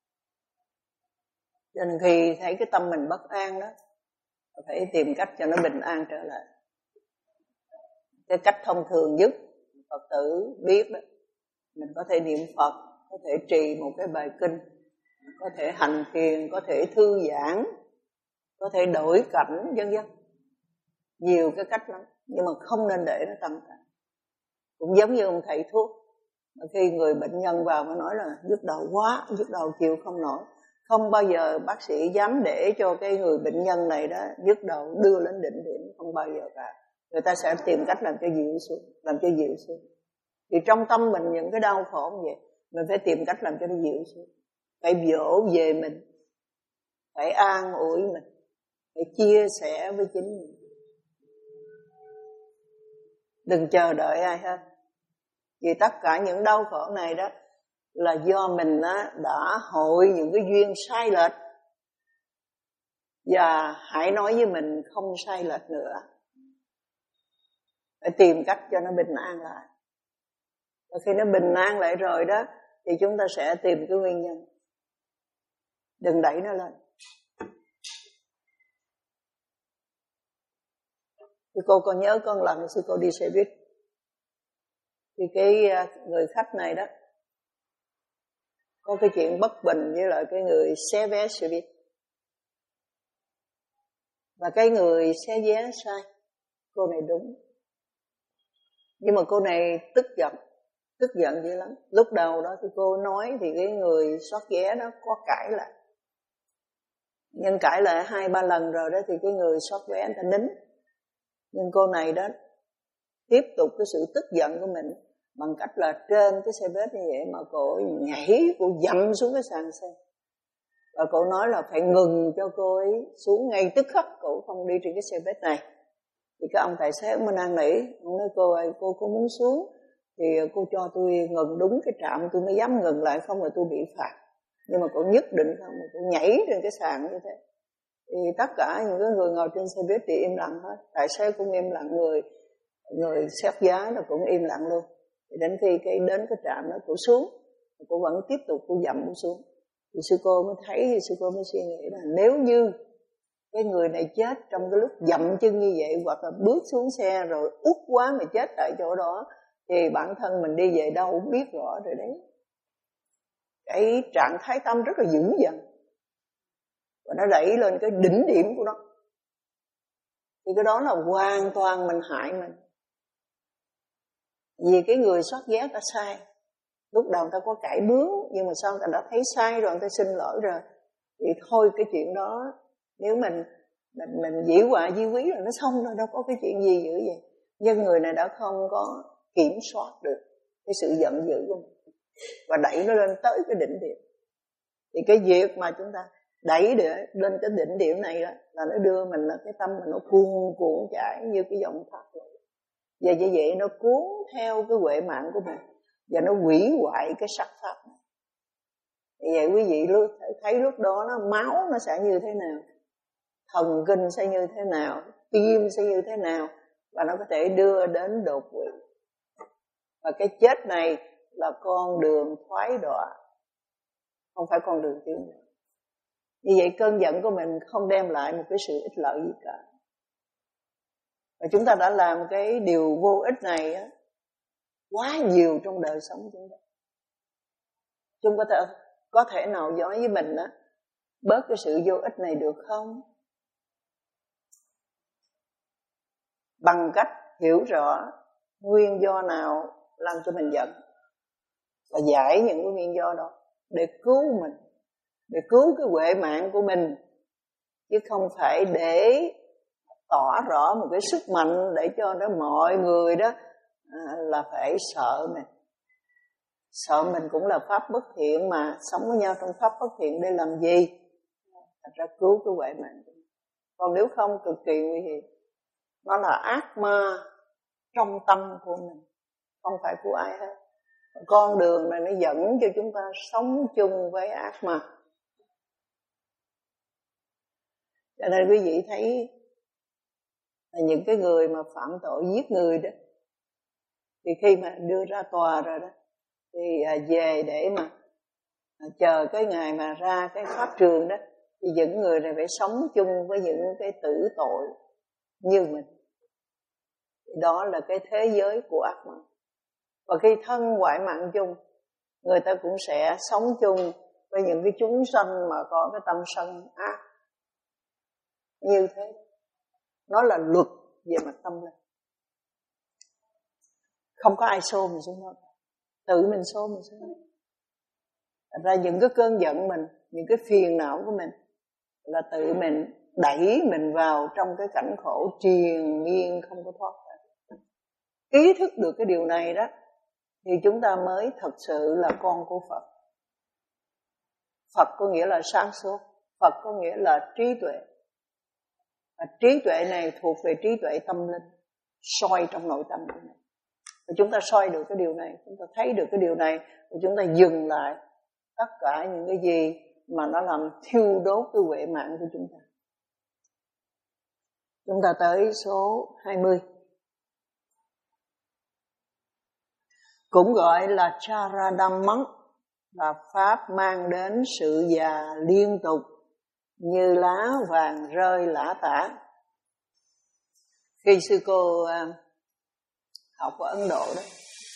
Cho nên khi thấy cái tâm mình bất an đó, phải tìm cách cho nó bình an trở lại. Cái cách thông thường nhất Phật tử biết đó, mình có thể niệm Phật, có thể trì một cái bài kinh, có thể hành thiền, có thể thư giãn, có thể đổi cảnh, vân vân. Nhiều cái cách lắm, nhưng mà không nên để nó tâm ta. Cũng giống như ông thầy thuốc, mà khi người bệnh nhân vào mà nói là nhức đầu quá, nhức đầu chịu không nổi, không bao giờ bác sĩ dám để cho cái người bệnh nhân này đó nhức đầu đưa lên đỉnh điểm, không bao giờ cả. Người ta sẽ tìm cách làm cho dịu xuống, làm cho dịu xuống. Thì trong tâm mình những cái đau khổ như vậy, mình phải tìm cách làm cho nó dịu xuống. Phải dỗ về mình, phải an ủi mình, phải chia sẻ với chính mình. Đừng chờ đợi ai hết. Vì tất cả những đau khổ này đó là do mình đã hội những cái duyên sai lệch. Và hãy nói với mình không sai lệch nữa. Phải tìm cách cho nó bình an lại. Và khi nó bình an lại rồi đó, thì chúng ta sẽ tìm cái nguyên nhân. Đừng đẩy nó lên. Thì cô còn nhớ con lần sư cô đi xe buýt, thì cái người khách này đó có cái chuyện bất bình với lại cái người xé vé xe buýt. Và cái người xé vé sai, cô này đúng. Nhưng mà cô này tức giận, tức giận dữ lắm. Lúc đầu đó thì cô nói thì cái người xót vé đó có cãi lại. Nhưng cãi lại hai ba lần rồi đó thì cái người xót vé người ta nín. Nhưng cô này đó tiếp tục cái sự tức giận của mình bằng cách là trên cái xe buýt như vậy mà cô nhảy, cô dậm xuống cái sàn xe. Và cô nói là phải ngừng cho cô ấy xuống ngay tức khắc, cô không đi trên cái xe buýt này. Thì cái ông tài xế mới năn nỉ, ông nói cô ơi, cô có muốn xuống thì cô cho tôi ngừng đúng cái trạm tôi mới dám ngừng lại, không là tôi bị phạt. Nhưng mà cậu nhất định không, mà cậu nhảy trên cái sàn như thế. Thì tất cả những cái người ngồi trên xe buýt thì im lặng hết. Tài xế cũng im lặng, người người xếp giá nó cũng im lặng luôn. Thì đến khi cái đến cái trạm đó cậu xuống, cậu vẫn tiếp tục cậu dậm cậu xuống. Thì sư cô mới thấy, thì sư cô mới suy nghĩ là nếu như cái người này chết trong cái lúc dậm chân như vậy, hoặc là bước xuống xe rồi út quá mà chết tại chỗ đó, thì bản thân mình đi về đâu cũng biết rõ rồi đấy. Cái trạng thái tâm rất là dữ dằn, và nó đẩy lên cái đỉnh điểm của nó. Thì cái đó là hoàn toàn mình hại mình. Vì cái người soát vé ta sai, lúc đầu người ta có cãi bướng, nhưng mà sau người ta đã thấy sai rồi, người ta xin lỗi rồi, thì thôi cái chuyện đó, nếu mình mình mình dĩ hòa di quý là nó xong rồi, đâu có cái chuyện gì dữ vậy. Nhưng người này đã không có kiểm soát được cái sự giận dữ của mình và đẩy nó lên tới cái đỉnh điểm. Thì cái việc mà chúng ta đẩy để lên cái đỉnh điểm này đó, là nó đưa mình là cái tâm mình nó cuồn cuộn chảy như cái dòng thác vậy. Và như vậy nó cuốn theo cái huệ mạng của mình, và nó hủy hoại cái sắc pháp này. Thì vậy quý vị thấy lúc đó nó máu nó sẽ như thế nào, thần kinh sẽ như thế nào, tim sẽ như thế nào, và nó có thể đưa đến đột quỵ. Và cái chết này là con đường thoái đọa, không phải con đường tiến bộ. Như vậy cơn giận của mình không đem lại một cái sự ích lợi gì cả. Và chúng ta đã làm cái điều vô ích này á, quá nhiều trong đời sống của chúng ta. Chúng có thể, có thể nào nói với mình á, bớt cái sự vô ích này được không? Bằng cách hiểu rõ nguyên do nào làm cho mình giận, và giải những cái nguyên do đó để cứu mình, để cứu cái huệ mạng của mình, chứ không phải để tỏ rõ một cái sức mạnh để cho đó mọi người đó à, là phải sợ mình. Sợ mình cũng là pháp bất thiện mà, sống với nhau trong pháp bất thiện để làm gì? Thật ra cứu cái huệ mạng của mình. Còn nếu không cực kỳ nguy hiểm. Nó là ác ma trong tâm của mình, không phải của ai hết. Con đường này nó dẫn cho chúng ta sống chung với ác ma. Cho nên quý vị thấy là những cái người mà phạm tội giết người đó, thì khi mà đưa ra tòa rồi đó, thì về để mà chờ cái ngày mà ra cái pháp trường đó, thì những người này phải sống chung với những cái tử tội như mình. Đó là cái thế giới của ác ma. Và khi thân ngoại mạng chung, người ta cũng sẽ sống chung với những cái chúng sanh mà có cái tâm sân ác như thế. Nó là luật về mặt tâm linh. Không có ai xô mình xuống đó, tự mình xô mình xuống đó. Thật ra những cái cơn giận mình, những cái phiền não của mình là tự mình đẩy mình vào trong cái cảnh khổ triền miên không có thoát ra. Ý thức được cái điều này đó, thì chúng ta mới thật sự là con của Phật. Phật có nghĩa là sáng suốt, Phật có nghĩa là trí tuệ. Và trí tuệ này thuộc về trí tuệ tâm linh, soi trong nội tâm của mình. Và chúng ta soi được cái điều này, chúng ta thấy được cái điều này, và chúng ta dừng lại tất cả những cái gì mà nó làm thiêu đốt cái huệ mạng của chúng ta. Chúng ta tới số hai mươi. Cũng gọi là Charadamma, là pháp mang đến sự già liên tục như lá vàng rơi lả tả. Khi sư cô học ở Ấn Độ đó,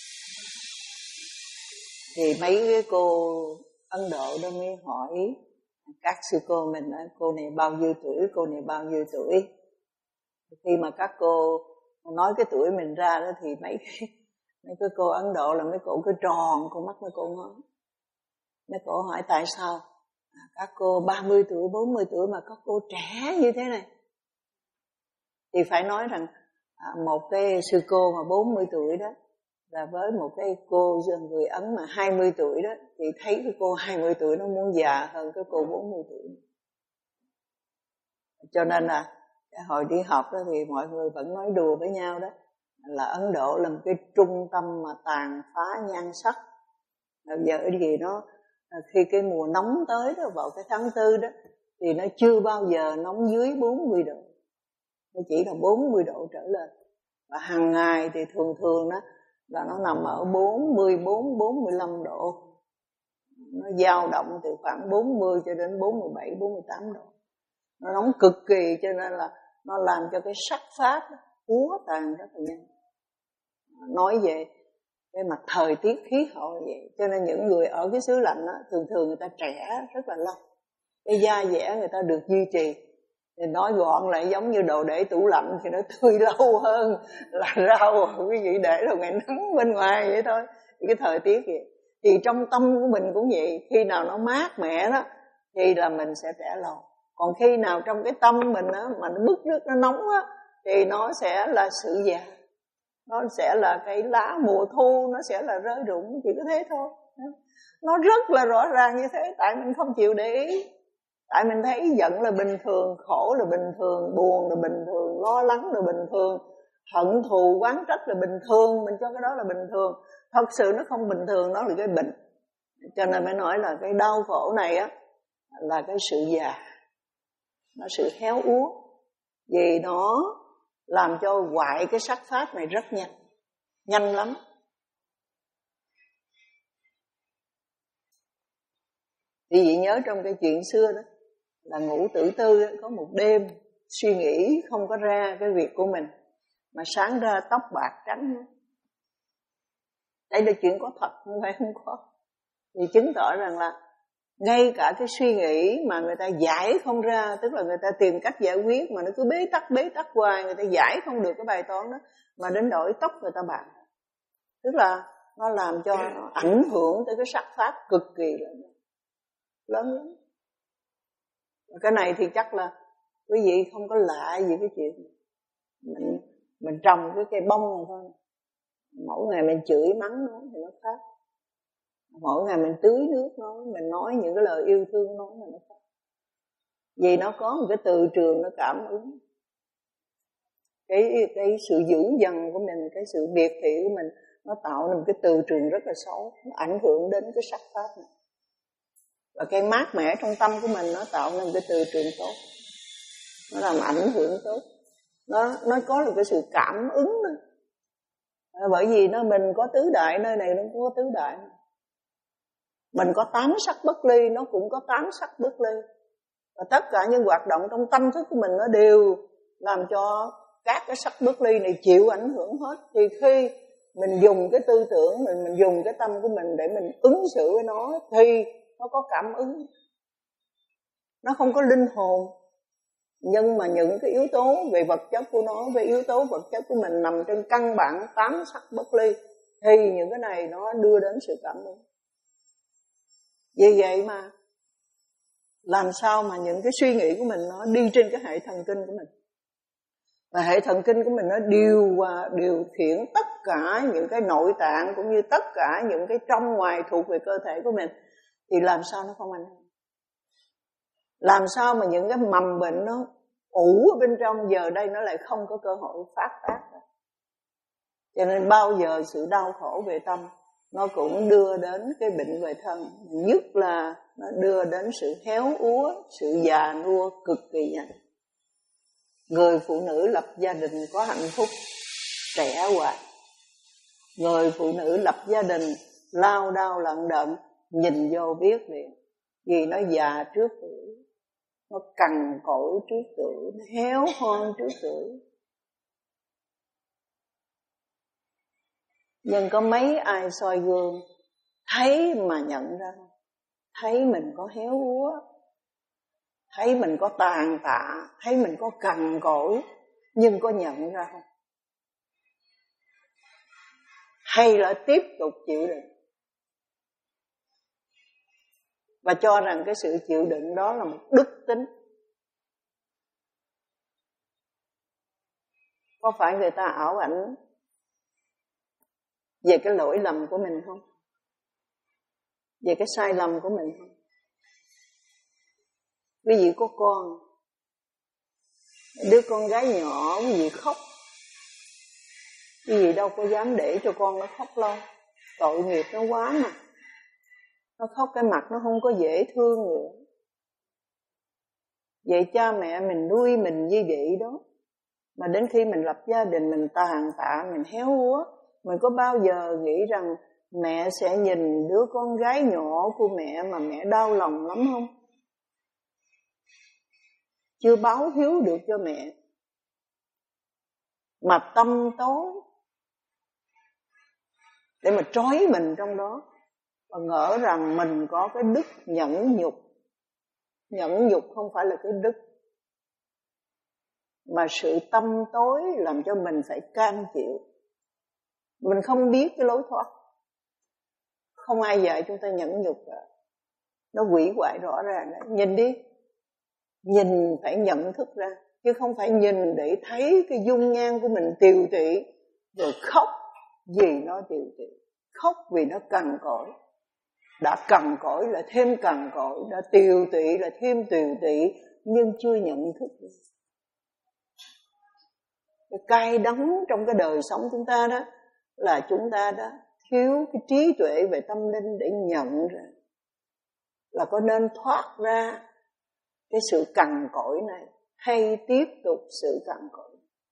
thì mấy cái cô Ấn Độ đó mới hỏi các sư cô mình, cô này bao nhiêu tuổi, cô này bao nhiêu tuổi. Khi mà các cô nói cái tuổi mình ra đó, thì mấy cái mấy cái cô Ấn Độ là mấy cô cứ tròn con mắt mấy cô ngó. Mấy cô hỏi tại sao các cô ba mươi tuổi, bốn mươi tuổi mà các cô trẻ như thế này. Thì phải nói rằng một cái sư cô mà bốn mươi tuổi đó, là với một cái cô người Ấn mà hai mươi tuổi đó, thì thấy cái cô hai mươi tuổi nó muốn già hơn cái cô bốn mươi tuổi. Cho nên là hồi đi học đó thì mọi người vẫn nói đùa với nhau đó, là Ấn Độ là một cái trung tâm mà tàn phá nhan sắc. Bây giờ cái gì nó À, khi cái mùa nóng tới đó, vào cái tháng tư đó, thì nó chưa bao giờ nóng dưới bốn mươi độ, nó chỉ là bốn mươi độ trở lên. Và hàng ngày thì thường thường đó là nó nằm ở bốn mươi bốn, bốn mươi lăm độ. Nó dao động từ khoảng bốn mươi cho đến bốn mươi bảy, bốn mươi tám độ. Nó nóng cực kỳ, cho nên là nó làm cho cái sắc pháp úa tàn rất là nhanh. Nói về cái mặt thời tiết khí hậu vậy, cho nên những người ở cái xứ lạnh đó, thường thường người ta trẻ rất là lâu, cái da dẻ người ta được duy trì. Thì nói gọn lại giống như đồ để tủ lạnh thì nó tươi lâu hơn là rau quý vị để rồi ngày nắng bên ngoài vậy thôi. Thì cái thời tiết vậy, thì trong tâm của mình cũng vậy, khi nào nó mát mẻ đó thì là mình sẽ trẻ lâu. Còn khi nào trong cái tâm mình á, mà nó bức rứt, nó nóng á, thì nó sẽ là sự già, nó sẽ là cái lá mùa thu, nó sẽ là rơi rụng, chỉ có thế thôi. Nó rất là rõ ràng như thế, tại mình không chịu để ý. Tại mình thấy giận là bình thường, khổ là bình thường, buồn là bình thường, lo lắng là bình thường, hận thù oán trách là bình thường, mình cho cái đó là bình thường. Thật sự nó không bình thường, nó là cái bệnh. Cho nên mới nói là cái đau khổ này á là cái sự già, nó sự héo úa, vì nó làm cho hoại cái sắc pháp này rất nhanh, nhanh lắm. Thì vị nhớ trong cái chuyện xưa đó, là Ngũ Tử Tư có một đêm suy nghĩ không có ra cái việc của mình, mà sáng ra tóc bạc trắng. Đây là chuyện có thật, không phải không có. Thì chứng tỏ rằng là ngay cả cái suy nghĩ mà người ta giải không ra, tức là người ta tìm cách giải quyết mà nó cứ bế tắc bế tắc hoài, người ta giải không được cái bài toán đó, mà đến đổi tóc người ta bạc. Tức là nó làm cho nó ảnh hưởng tới cái sắc pháp cực kỳ lớn lớn lắm. Cái này thì chắc là quý vị không có lạ gì cái chuyện mình mình trồng cái cây bông này thôi, mỗi ngày mình chửi mắng nó thì nó khác, mỗi ngày mình tưới nước nó, mình nói những cái lời yêu thương nó thì nó khác. Vì nó có một cái từ trường nó cảm ứng cái cái sự dữ dằn của mình, cái sự biệt thị của mình, nó tạo nên một cái từ trường rất là xấu, nó ảnh hưởng đến cái sắc pháp này. Và cái mát mẻ trong tâm của mình nó tạo nên cái từ trường tốt, nó làm ảnh hưởng tốt, nó nó có được cái sự cảm ứng đó. À, bởi vì nó mình có tứ đại, nơi này nó cũng có tứ đại, mình có tám sắc bất ly, nó cũng có tám sắc bất ly, và tất cả những hoạt động trong tâm thức của mình nó đều làm cho các cái sắc bất ly này chịu ảnh hưởng hết. Thì khi mình dùng cái tư tưởng mình, mình dùng cái tâm của mình để mình ứng xử với nó, thì nó có cảm ứng, nó không có linh hồn, nhưng mà những cái yếu tố về vật chất của nó, về yếu tố vật chất của mình nằm trên căn bản tám sắc bất ly, thì những cái này nó đưa đến sự cảm ứng. Vì vậy mà làm sao mà những cái suy nghĩ của mình nó đi trên cái hệ thần kinh của mình, và hệ thần kinh của mình nó điều và điều khiển tất cả những cái nội tạng cũng như tất cả những cái trong ngoài thuộc về cơ thể của mình, thì làm sao nó không ảnh hưởng? Làm sao mà những cái mầm bệnh nó ủ ở bên trong giờ đây nó lại không có cơ hội phát tác? Cho nên bao giờ sự đau khổ về tâm nó cũng đưa đến cái bệnh về thân, nhất là nó đưa đến sự héo úa, sự già nua cực kỳ nhanh. Người phụ nữ lập gia đình có hạnh phúc trẻ hoài, người phụ nữ lập gia đình lao đao lận đận, nhìn vô biết liền, vì nó già trước tuổi, nó cằn cỗi trước tuổi, nó héo hon trước tuổi. Nhưng có mấy ai soi gương thấy mà nhận ra, thấy mình có héo úa, thấy mình có tàn tạ, thấy mình có cằn cỗi, nhưng có nhận ra không? Hay là tiếp tục chịu đựng và cho rằng cái sự chịu đựng đó là một đức tính? Có phải người ta ảo ảnh về cái lỗi lầm của mình không? Về cái sai lầm của mình không? Quý vị có con, đứa con gái nhỏ, quý vị khóc, quý vị đâu có dám để cho con nó khóc lâu, tội nghiệp nó quá mà. Nó khóc cái mặt nó không có dễ thương nữa. Vậy cha mẹ mình nuôi mình như vậy đó, mà đến khi mình lập gia đình mình tàn tạ, mình héo úa, mình có bao giờ nghĩ rằng mẹ sẽ nhìn đứa con gái nhỏ của mẹ mà mẹ đau lòng lắm không? Chưa báo hiếu được cho mẹ, mà tâm tối để mà trói mình trong đó, và ngỡ rằng mình có cái đức nhẫn nhục. Nhẫn nhục không phải là cái đức, mà sự tâm tối làm cho mình phải cam chịu. Mình không biết cái lối thoát. Không ai dạy chúng ta nhẫn nhục cả. Nó hủy hoại rõ ràng đấy. Nhìn đi, nhìn phải nhận thức ra, chứ không phải nhìn để thấy cái dung nhan của mình tiều tụy rồi khóc vì nó tiều tụy, khóc vì nó cằn cỗi. Đã cằn cỗi là thêm cằn cỗi, đã tiều tụy là thêm tiều tụy, nhưng chưa nhận thức được. Cái cay đắng trong cái đời sống chúng ta đó là chúng ta đã thiếu cái trí tuệ về tâm linh để nhận ra là có nên thoát ra cái sự cằn cỗi này hay tiếp tục sự cằn cỗi.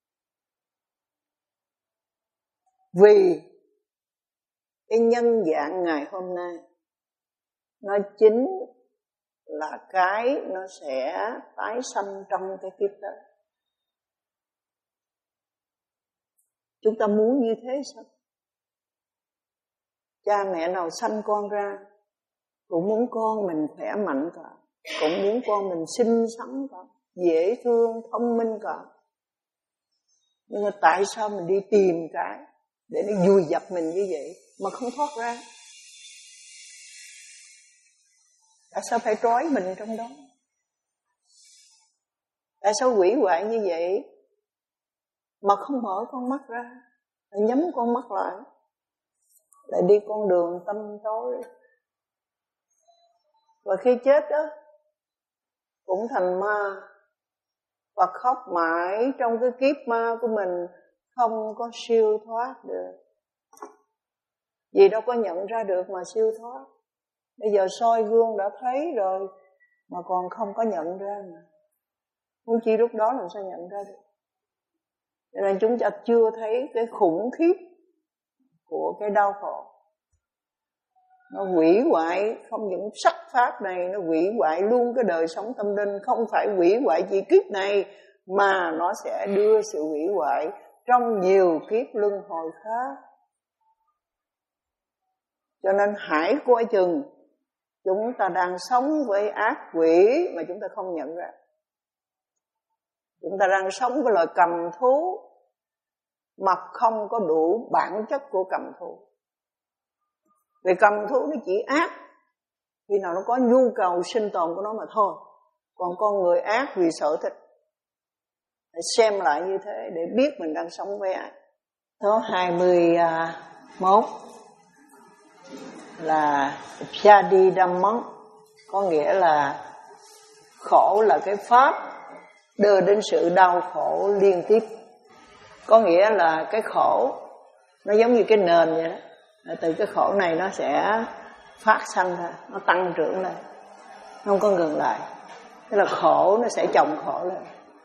Vì cái nhân dạng ngày hôm nay nó chính là cái nó sẽ tái sanh trong cái kiếp tới. Chúng ta muốn như thế sao? Cha mẹ nào sanh con ra cũng muốn con mình khỏe mạnh cả, cũng muốn con mình xinh xắn cả, dễ thương, thông minh cả. Nhưng mà tại sao mình đi tìm cái để nó vùi dập mình như vậy mà không thoát ra? Tại sao phải trói mình trong đó? Tại sao hủy hoại như vậy mà không mở con mắt ra, nhắm con mắt lại, lại đi con đường tâm tối? Và khi chết đó cũng thành ma, và khóc mãi trong cái kiếp ma của mình, không có siêu thoát được. Vì đâu có nhận ra được mà siêu thoát. Bây giờ soi gương đã thấy rồi mà còn không có nhận ra mà. Huống chi lúc đó làm sao nhận ra được? Cho nên chúng ta chưa thấy cái khủng khiếp của cái đau khổ. Nó hủy hoại không những sắc pháp này, nó hủy hoại luôn cái đời sống tâm linh. Không phải hủy hoại chỉ kiếp này, mà nó sẽ đưa sự hủy hoại trong nhiều kiếp luân hồi khác. Cho nên hãy coi chừng, chúng ta đang sống với ác quỷ mà chúng ta không nhận ra. Chúng ta đang sống với loài cầm thú mà không có đủ bản chất của cầm thú. Vì cầm thú nó chỉ ác khi nào nó có nhu cầu sinh tồn của nó mà thôi. Còn con người ác vì sở thích. Hãy xem lại như thế để biết mình đang sống với ai. Số hai mươi mốt là Phyadi Dhammam, có nghĩa là khổ là cái pháp đưa đến sự đau khổ liên tiếp. Có nghĩa là cái khổ nó giống như cái nền vậy đó. Từ cái khổ này nó sẽ phát sanh ra, nó tăng trưởng lên, không có ngừng lại. Tức là khổ nó sẽ chồng khổ lên,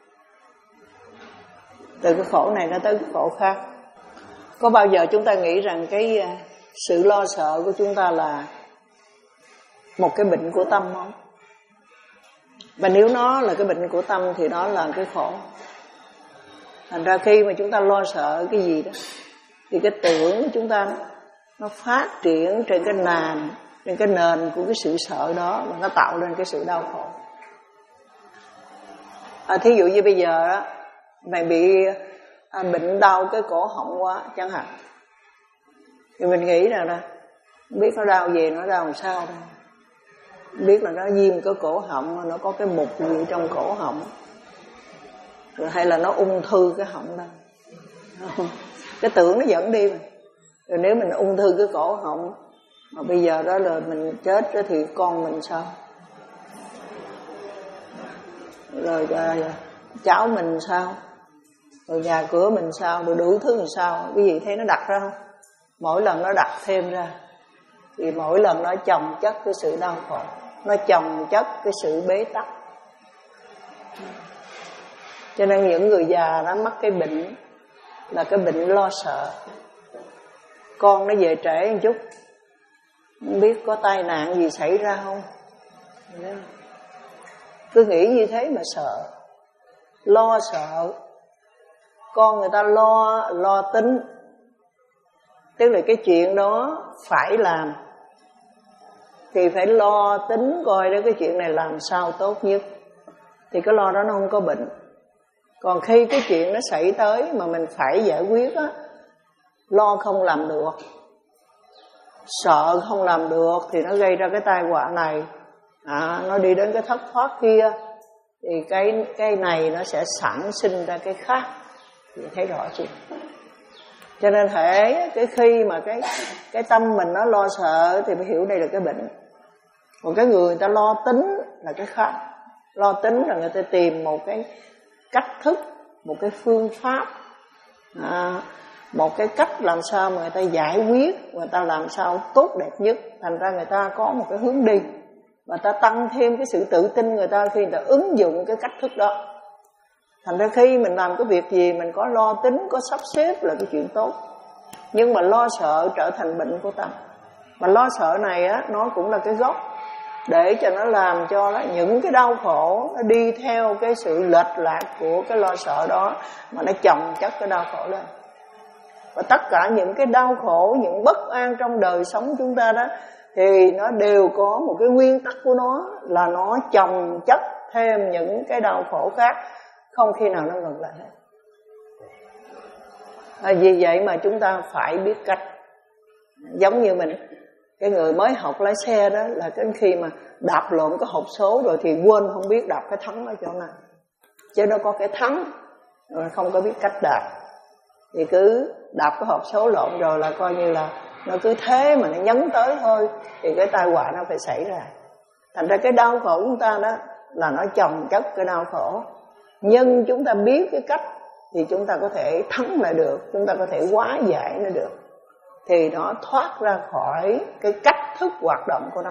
từ cái khổ này nó tới cái khổ khác. Có bao giờ chúng ta nghĩ rằng cái sự lo sợ của chúng ta là một cái bệnh của tâm không? Và nếu nó là cái bệnh của tâm thì đó là cái khổ. Thành ra khi mà chúng ta lo sợ cái gì đó thì cái tưởng của chúng ta nó phát triển trên cái nền, trên cái nền của cái sự sợ đó, và nó tạo lên cái sự đau khổ. À, thí dụ như bây giờ đó, mày bị à, bệnh đau cái cổ họng quá chẳng hạn, thì mình nghĩ rằng là không biết nó đau gì, nó đau làm sao đâu. Không biết là nó viêm cái cổ họng, nó có cái mục gì trong cổ họng, rồi hay là nó ung thư cái họng đâu. Cái tưởng nó dẫn đi mà. Rồi nếu mình ung thư cái cổ họng mà bây giờ đó là mình chết đó, thì con mình sao? Rồi cháu mình sao? Rồi nhà cửa mình sao? Rồi đủ thứ mình sao? Cái gì thấy nó đặt ra không? Mỗi lần nó đặt thêm ra thì mỗi lần nó chồng chất cái sự đau khổ, nó chồng chất cái sự bế tắc. Cho nên những người già đã mắc cái bệnh là cái bệnh lo sợ. Con nó về trễ một chút, không biết có tai nạn gì xảy ra không, cứ nghĩ như thế mà sợ, lo sợ. Con người ta lo lo tính, tức là cái chuyện đó phải làm thì phải lo tính coi đó cái chuyện này làm sao tốt nhất, thì cái lo đó nó không có bệnh. Còn khi cái chuyện nó xảy tới mà mình phải giải quyết á, lo không làm được, sợ không làm được thì nó gây ra cái tai họa này, à, nó đi đến cái thất thoát kia, thì cái cái này nó sẽ sản sinh ra cái khác, thì thấy rõ chưa? Cho nên thể cái khi mà cái cái tâm mình nó lo sợ thì phải hiểu đây là cái bệnh. Còn cái người người ta lo tính là cái khác. Lo tính là người ta tìm một cái cách thức, một cái phương pháp, à, một cái cách làm sao mà người ta giải quyết, người ta làm sao tốt đẹp nhất. Thành ra người ta có một cái hướng đi, và ta tăng thêm cái sự tự tin người ta khi người ta ứng dụng cái cách thức đó. Thành ra khi mình làm cái việc gì mình có lo tính, có sắp xếp là cái chuyện tốt. Nhưng mà lo sợ trở thành bệnh của tâm. Mà lo sợ này á, nó cũng là cái gốc để cho nó làm cho nó, những cái đau khổ nó đi theo cái sự lệch lạc của cái lo sợ đó, mà nó chồng chất cái đau khổ lên. Và tất cả những cái đau khổ, những bất an trong đời sống chúng ta đó, thì nó đều có một cái nguyên tắc của nó, là nó chồng chất thêm những cái đau khổ khác, không khi nào nó ngừng lại hết. À, vì vậy mà chúng ta phải biết cách. Giống như mình, cái người mới học lái xe đó, là đến khi mà đạp lộn cái hộp số rồi thì quên không biết đạp cái thắng ở chỗ nào. Chứ nó có cái thắng, rồi không có biết cách đạp, thì cứ đạp cái hộp số lộn rồi là coi như là nó cứ thế mà nó nhấn tới thôi, thì cái tai họa nó phải xảy ra. Thành ra cái đau khổ chúng ta đó là nó chồng chất cái đau khổ. Nhưng chúng ta biết cái cách thì chúng ta có thể thắng lại được, chúng ta có thể hóa giải nó được, thì nó thoát ra khỏi cái cách thức hoạt động của nó.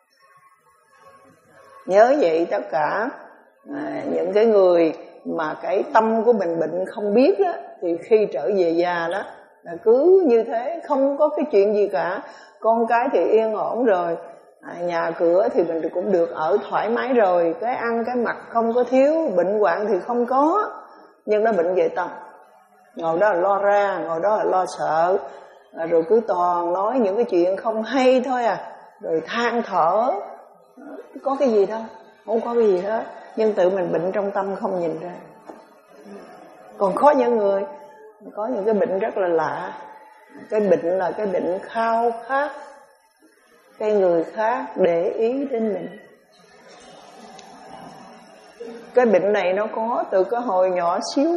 Nhớ vậy tất cả à, những cái người mà cái tâm của mình bệnh không biết đó, thì khi trở về già đó là cứ như thế, không có cái chuyện gì cả. Con cái thì yên ổn rồi, à, nhà cửa thì mình cũng được ở thoải mái rồi, cái ăn cái mặc không có thiếu, bệnh hoạn thì không có. Nhưng nó bệnh về tâm, ngồi đó là lo ra, ngồi đó là lo sợ, à, rồi cứ toàn nói những cái chuyện không hay thôi à, rồi than thở. Có cái gì đâu, không có cái gì hết, nhưng tự mình bệnh trong tâm không nhìn ra. Còn có những người có những cái bệnh rất là lạ. Cái bệnh là cái bệnh khao khát cái người khác để ý đến mình. Cái bệnh này nó có từ cái hồi nhỏ xíu,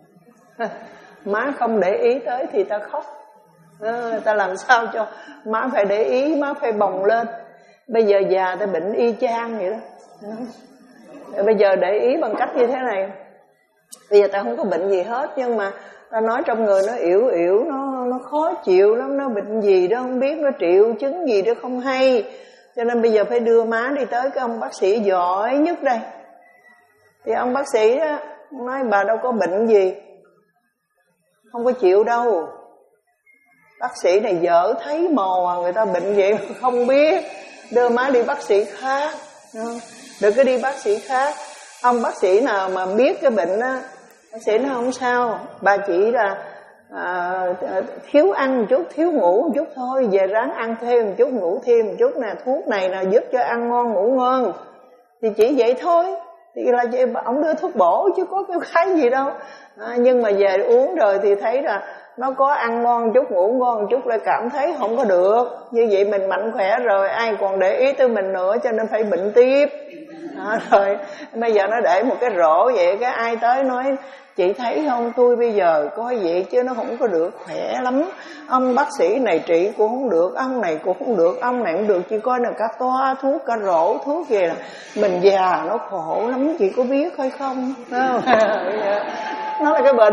má không để ý tới thì ta khóc, à, ta làm sao cho má phải để ý, má phải bồng lên. Bây giờ già ta bệnh y chang vậy đó. À, bây giờ để ý bằng cách như thế này. Bây giờ ta không có bệnh gì hết, nhưng mà ta nói trong người nó yếu yếu, nó nó khó chịu lắm, nó bệnh gì đó không biết, nó triệu chứng gì đó không hay. Cho nên bây giờ phải đưa má đi tới cái ông bác sĩ giỏi nhất đây. Thì ông bác sĩ đó nói bà đâu có bệnh gì, không có chịu đâu. Bác sĩ này dở thấy mồ à, người ta bệnh vậy mà không biết, đưa má đi bác sĩ khác. Đừng có đi bác sĩ khác. Ông bác sĩ nào mà biết cái bệnh á, bác sĩ nói không sao, bà chỉ là à, thiếu ăn một chút, thiếu ngủ một chút thôi, về ráng ăn thêm một chút, ngủ thêm một chút nè, thuốc này là giúp cho ăn ngon ngủ ngon, thì chỉ vậy thôi. Thì là ông đưa thuốc bổ chứ có cái cái gì đâu. À, nhưng mà về uống rồi thì thấy là nó có ăn ngon chút, ngủ ngon chút, lại cảm thấy không có được. Như vậy mình mạnh khỏe rồi, ai còn để ý tới mình nữa, cho nên phải bệnh tiếp. À, rồi bây giờ nó để một cái rổ vậy, cái ai tới nói chị thấy không, tôi bây giờ có vậy chứ nó không có được khỏe lắm, ông bác sĩ này trị cũng không được, ông này cũng không được, ông này cũng được, chỉ coi là cả toa thuốc, cả rổ thuốc kìa, là mình già nó khổ lắm, chị có biết hay không? Không? Nó là cái bệnh,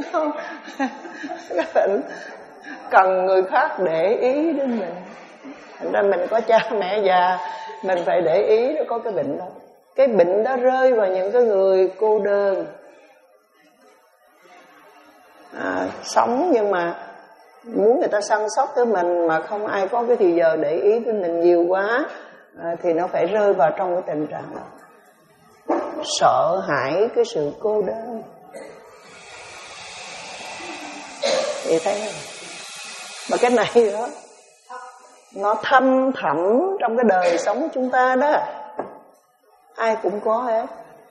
cái bệnh cần người khác để ý đến mình. Thành ra mình có cha mẹ già, mình phải để ý nó có cái bệnh đó. Cái bệnh đó rơi vào những cái người cô đơn, à, sống nhưng mà muốn người ta săn sóc tới mình mà không ai có cái thì giờ để ý tới mình nhiều quá, à, thì nó phải rơi vào trong cái tình trạng đó. Sợ hãi cái sự cô đơn. Thì thấy không? Mà cái này đó nó thâm thẳm trong cái đời sống của chúng ta đó, ai cũng có hết.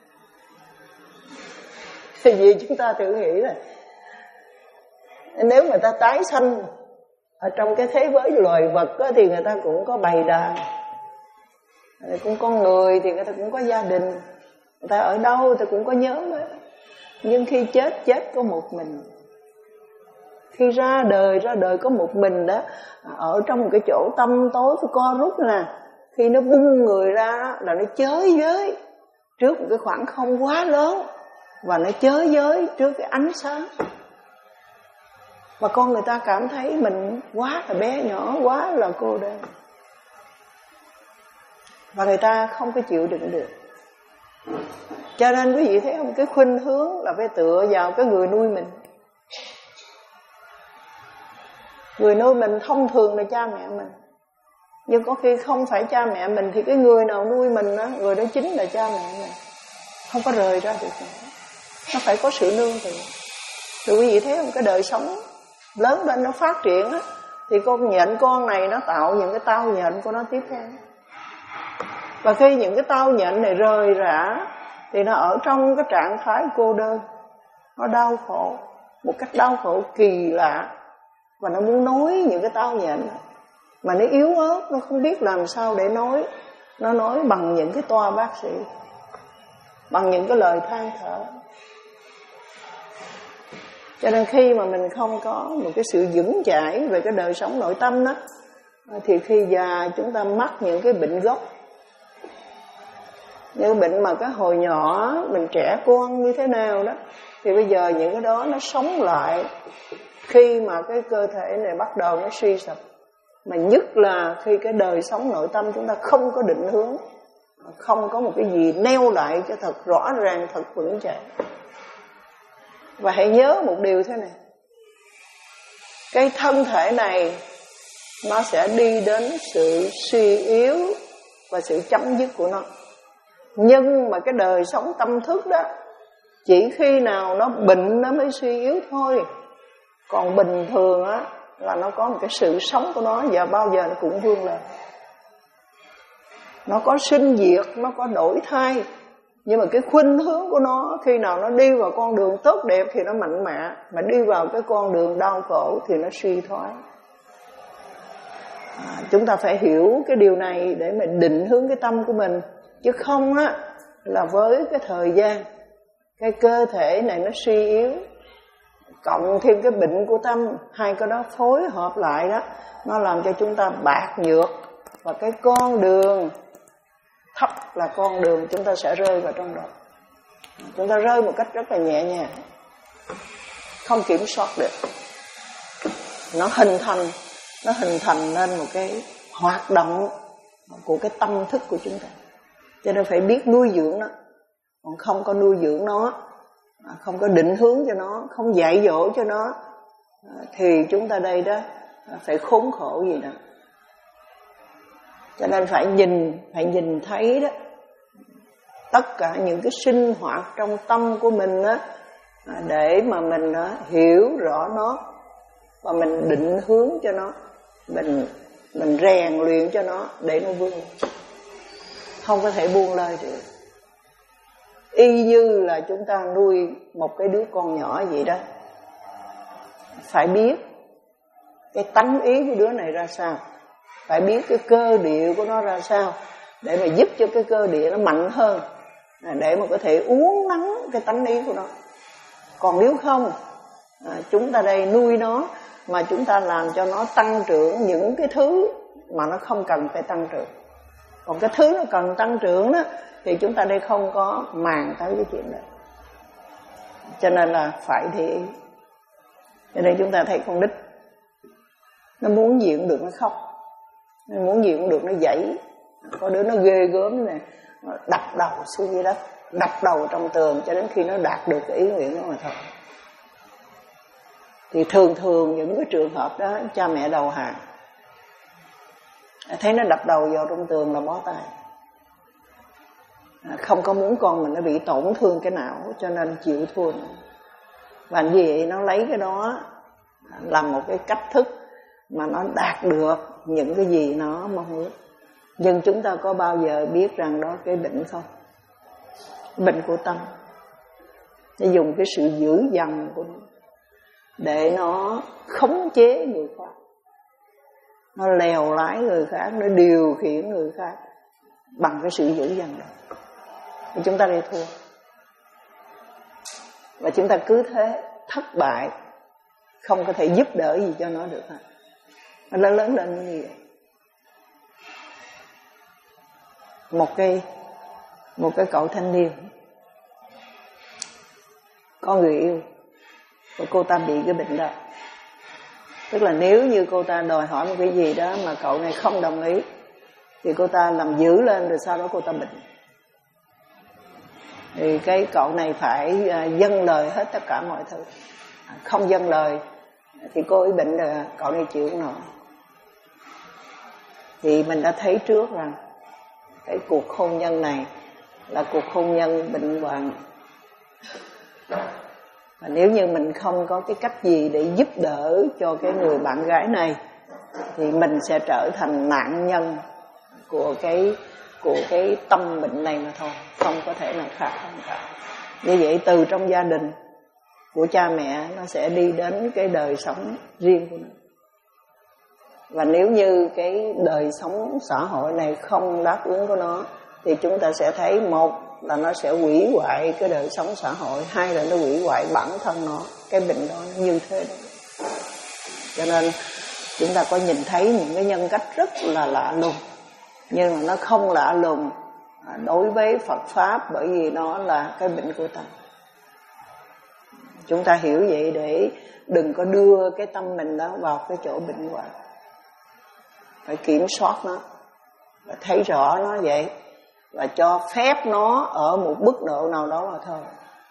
Thì vì chúng ta tự nghĩ là nếu người ta tái sanh ở trong cái thế giới loài vật đó, thì người ta cũng có bầy đàn, cũng có người, thì người ta cũng có gia đình, người ta ở đâu thì cũng có nhóm đó. Nhưng khi chết, chết có một mình. Khi ra đời, ra đời có một mình đó, ở trong một cái chỗ tăm tối của co rút nè. Khi nó bung người ra đó, là nó chới với trước một cái khoảng không quá lớn, và nó chới với trước cái ánh sáng. Và con người ta cảm thấy mình quá là bé nhỏ, quá là cô đơn, và người ta không có chịu đựng được. Cho nên quý vị thấy không, cái khuynh hướng là phải tựa vào cái người nuôi mình. Người nuôi mình thông thường là cha mẹ mình, nhưng có khi không phải cha mẹ mình, thì cái người nào nuôi mình đó, người đó chính là cha mẹ mình. Không có rời ra được nữa. Nó phải có sự nương tựa. Rồi quý vị thấy không, cái đời sống lớn lên nó phát triển á, thì con nhện con này nó tạo những cái tao nhện của nó tiếp theo. Và khi những cái tao nhện này rời rã, thì nó ở trong cái trạng thái cô đơn, nó đau khổ một cách đau khổ kỳ lạ. Và nó muốn nói những cái tao nhện mà nó yếu ớt, nó không biết làm sao để nói. Nó nói bằng những cái toa bác sĩ, bằng những cái lời than thở. Cho nên khi mà mình không có một cái sự vững chãi về cái đời sống nội tâm đó, thì khi già chúng ta mắc những cái bệnh gốc. Những bệnh mà cái hồi nhỏ mình trẻ con như thế nào đó, thì bây giờ những cái đó nó sống lại khi mà cái cơ thể này bắt đầu nó suy sụp. Mà nhất là khi cái đời sống nội tâm chúng ta không có định hướng, không có một cái gì neo lại cho thật rõ ràng, thật vững chãi. Và hãy nhớ một điều thế này, cái thân thể này nó sẽ đi đến sự suy yếu và sự chấm dứt của nó. Nhưng mà cái đời sống tâm thức đó, chỉ khi nào nó bệnh nó mới suy yếu thôi. Còn bình thường á là nó có một cái sự sống của nó, và bao giờ nó cũng vươn lên. Nó có sinh diệt, nó có đổi thay. Nhưng mà cái khuynh hướng của nó, khi nào nó đi vào con đường tốt đẹp thì nó mạnh mẽ, mà đi vào cái con đường đau khổ thì nó suy thoái. à, Chúng ta phải hiểu cái điều này để mình định hướng cái tâm của mình. Chứ không á là với cái thời gian, cái cơ thể này nó suy yếu, cộng thêm cái bệnh của tâm, hai cái đó phối hợp lại đó, nó làm cho chúng ta bạc nhược. Và cái con đường thấp là con đường chúng ta sẽ rơi vào trong đó. Chúng ta rơi một cách rất là nhẹ nhàng, không kiểm soát được. Nó hình thành Nó hình thành nên một cái hoạt động của cái tâm thức của chúng ta. Cho nên phải biết nuôi dưỡng nó. Còn không có nuôi dưỡng nó, không có định hướng cho nó, không dạy dỗ cho nó, thì chúng ta đây đó phải khốn khổ gì đó. Cho nên phải nhìn, phải nhìn thấy đó, tất cả những cái sinh hoạt trong tâm của mình đó, để mà mình đó, hiểu rõ nó, và mình định hướng cho nó, mình mình rèn luyện cho nó để nó vươn lên. Không có thể buông lơi được. Y như là chúng ta nuôi một cái đứa con nhỏ vậy đó, phải biết cái tánh ý của đứa này ra sao, phải biết cái cơ địa của nó ra sao, để mà giúp cho cái cơ địa nó mạnh hơn, để mà có thể uốn nắn cái tánh ý của nó. Còn nếu không, chúng ta đây nuôi nó mà chúng ta làm cho nó tăng trưởng những cái thứ mà nó không cần phải tăng trưởng. Còn cái thứ nó cần tăng trưởng đó, thì chúng ta đây không có màng tới cái chuyện đó. Cho nên là phải để ý. Cho nên chúng ta thấy con nít nó muốn diện được nó khóc, Nên muốn gì cũng được, nó dãy. Có đứa nó ghê gớm này, nó đập đầu xuống dưới đất, đập đầu trong tường cho đến khi nó đạt được cái ý nguyện đó mà thôi. Thì thường thường những cái trường hợp đó cha mẹ đầu hàng, thấy nó đập đầu vào trong tường là bó tay, không có muốn con mình nó bị tổn thương cái não, cho nên chịu thua. Và như vậy nó lấy cái đó làm một cái cách thức mà nó đạt được những cái gì nó mong muốn. Nhưng chúng ta có bao giờ biết rằng đó cái bệnh không? Bệnh của tâm. Nó dùng cái sự dữ dằn của nó để nó khống chế người khác, nó lèo lái người khác, nó điều khiển người khác bằng cái sự dữ dằn đó. Thì chúng ta đi thua. Và chúng ta cứ thế thất bại, không có thể giúp đỡ gì cho nó được hết. Nó lớn lớn lên như vậy. Một cái một cái cậu thanh niên có người yêu và cô ta bị cái bệnh đó. Tức là nếu như cô ta đòi hỏi một cái gì đó mà cậu này không đồng ý thì cô ta làm dữ lên, rồi sau đó cô ta bệnh. Thì cái cậu này phải dâng lời hết tất cả mọi thứ. Không dâng lời thì cô ấy bệnh rồi cậu này chịu không nổi. Thì mình đã thấy trước rằng cái cuộc hôn nhân này là cuộc hôn nhân bệnh hoạn. Và nếu như mình không có cái cách gì để giúp đỡ cho cái người bạn gái này thì mình sẽ trở thành nạn nhân của cái của cái tâm bệnh này mà thôi, không có thể nào khác hơn cả. Như vậy từ trong gia đình của cha mẹ nó sẽ đi đến cái đời sống riêng của nó. Và nếu như cái đời sống xã hội này không đáp ứng của nó thì chúng ta sẽ thấy, một là nó sẽ hủy hoại cái đời sống xã hội, hai là nó hủy hoại bản thân nó. Cái bệnh đó nó như thế đó. Cho nên chúng ta có nhìn thấy những cái nhân cách rất là lạ lùng, nhưng mà nó không lạ lùng đối với Phật Pháp, bởi vì nó là cái bệnh của tâm. Chúng ta hiểu vậy để đừng có đưa cái tâm mình đó vào cái chỗ bệnh hoạn. Phải kiểm soát nó, và thấy rõ nó vậy, và cho phép nó ở một mức độ nào đó mà thôi.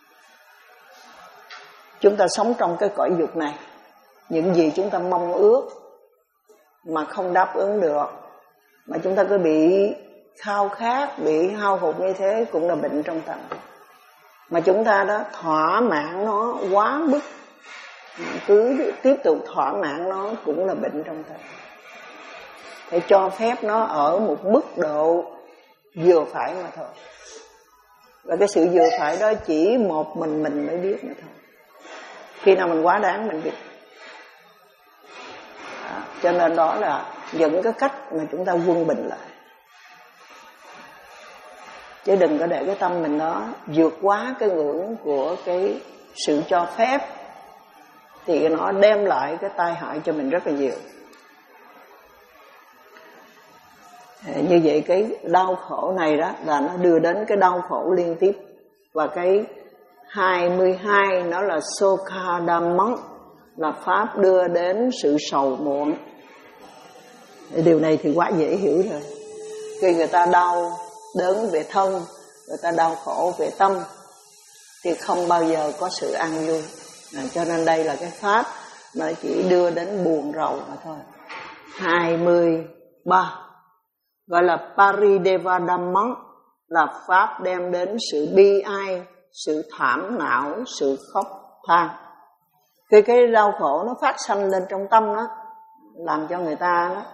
Chúng ta sống trong cái cõi dục này, những gì chúng ta mong ước mà không đáp ứng được, mà chúng ta cứ bị khao khát, bị hao hụt như thế cũng là bệnh trong tâm. Mà chúng ta đó thỏa mãn nó quá mức, cứ tiếp tục thỏa mãn nó cũng là bệnh trong tâm. Phải cho phép nó ở một mức độ vừa phải mà thôi. Và cái sự vừa phải đó chỉ một mình mình mới biết mà thôi. Khi nào mình quá đáng mình biết. À, cho nên đó là những cái cách mà chúng ta quân bình lại. Chứ đừng có để cái tâm mình đó vượt quá cái ngưỡng của cái sự cho phép, thì nó đem lại cái tai hại cho mình rất là nhiều. Như vậy cái đau khổ này đó là nó đưa đến cái đau khổ liên tiếp. Và cái hai mươi hai nó là Sokha Dhammam, là Pháp đưa đến sự sầu muộn. Điều này thì quá dễ hiểu rồi. Khi người ta đau đớn về thân, người ta đau khổ về tâm, thì không bao giờ có sự an vui. À, cho nên đây là cái Pháp mà chỉ đưa đến buồn rầu mà thôi. hai mươi ba gọi là Parideva Dhammam, là Pháp đem đến sự bi ai, sự thảm não, sự khóc than. Khi cái đau khổ nó phát sanh lên trong tâm đó, làm cho người ta đó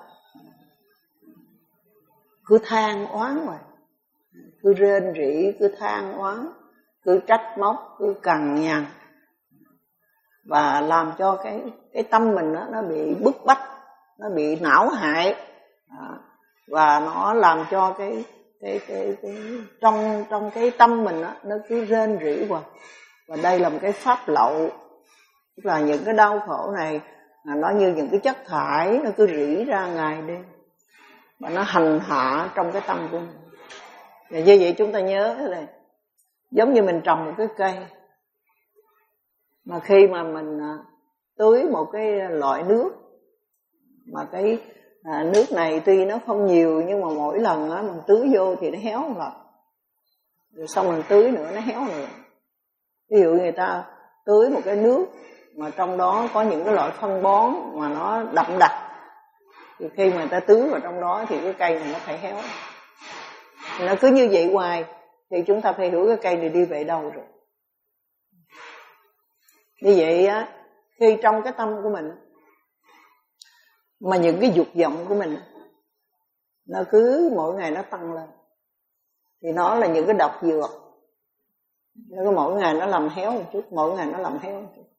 cứ than oán rồi, cứ rên rỉ, cứ than oán, cứ trách móc, cứ cằn nhằn, và làm cho cái cái tâm mình đó, nó bị bức bách, nó bị não hại, và nó làm cho cái cái cái, cái trong trong cái tâm mình đó, nó cứ rên rỉ hoài. Và đây là một cái pháp lậu, tức là những cái đau khổ này nó như những cái chất thải, nó cứ rỉ ra ngày đêm và nó hành hạ trong cái tâm của mình. Và như vậy chúng ta nhớ thế này, giống như mình trồng một cái cây, mà khi mà mình tưới một cái loại nước mà cái à, nước này tuy nó không nhiều nhưng mà mỗi lần á mình tưới vô thì nó héo một lần, rồi xong mình tưới nữa nó héo nữa. Ví dụ người ta tưới một cái nước mà trong đó có những cái loại phân bón mà nó đậm đặc, thì khi mà người ta tưới vào trong đó thì cái cây này nó phải héo. Thì nó cứ như vậy hoài thì chúng ta phải hiểu cái cây này đi về đâu rồi. Như vậy á, khi trong cái tâm của mình mà những cái dục vọng của mình nó cứ mỗi ngày nó tăng lên, thì nó là những cái độc dược, nó cứ mỗi ngày nó làm héo một chút, mỗi ngày nó làm héo một chút.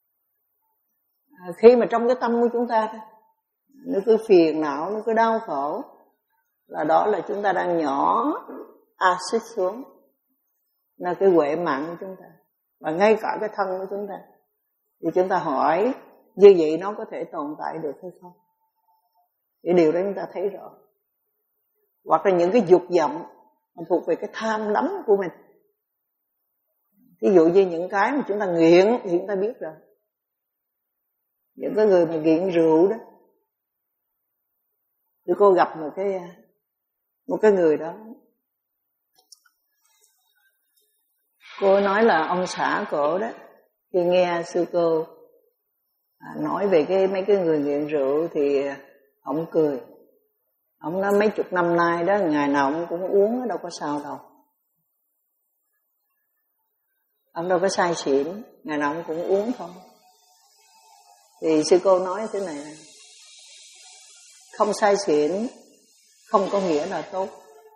À, khi mà trong cái tâm của chúng ta nó cứ phiền não, nó cứ đau khổ, là đó là chúng ta đang nhỏ axit xuống, là cái huệ mạng của chúng ta. Và ngay cả cái thân của chúng ta, thì chúng ta hỏi như vậy nó có thể tồn tại được hay không? Cái điều đó chúng ta thấy rõ. Hoặc là những cái dục vọng thuộc về cái tham đắm của mình. Ví dụ như những cái mà chúng ta nghiện thì chúng ta biết rồi. Những cái người mà nghiện rượu đó, thì cô gặp một cái một cái người đó, cô nói là ông xã cổ đó, khi nghe sư cô à, nói về cái mấy cái người nghiện rượu thì ông cười. Ông nói mấy chục năm nay đó, ngày nào ông cũng uống, đâu có sao đâu. Ông đâu có say xỉn, ngày nào ông cũng uống thôi. Thì sư cô nói thế này, không say xỉn không có nghĩa là tốt.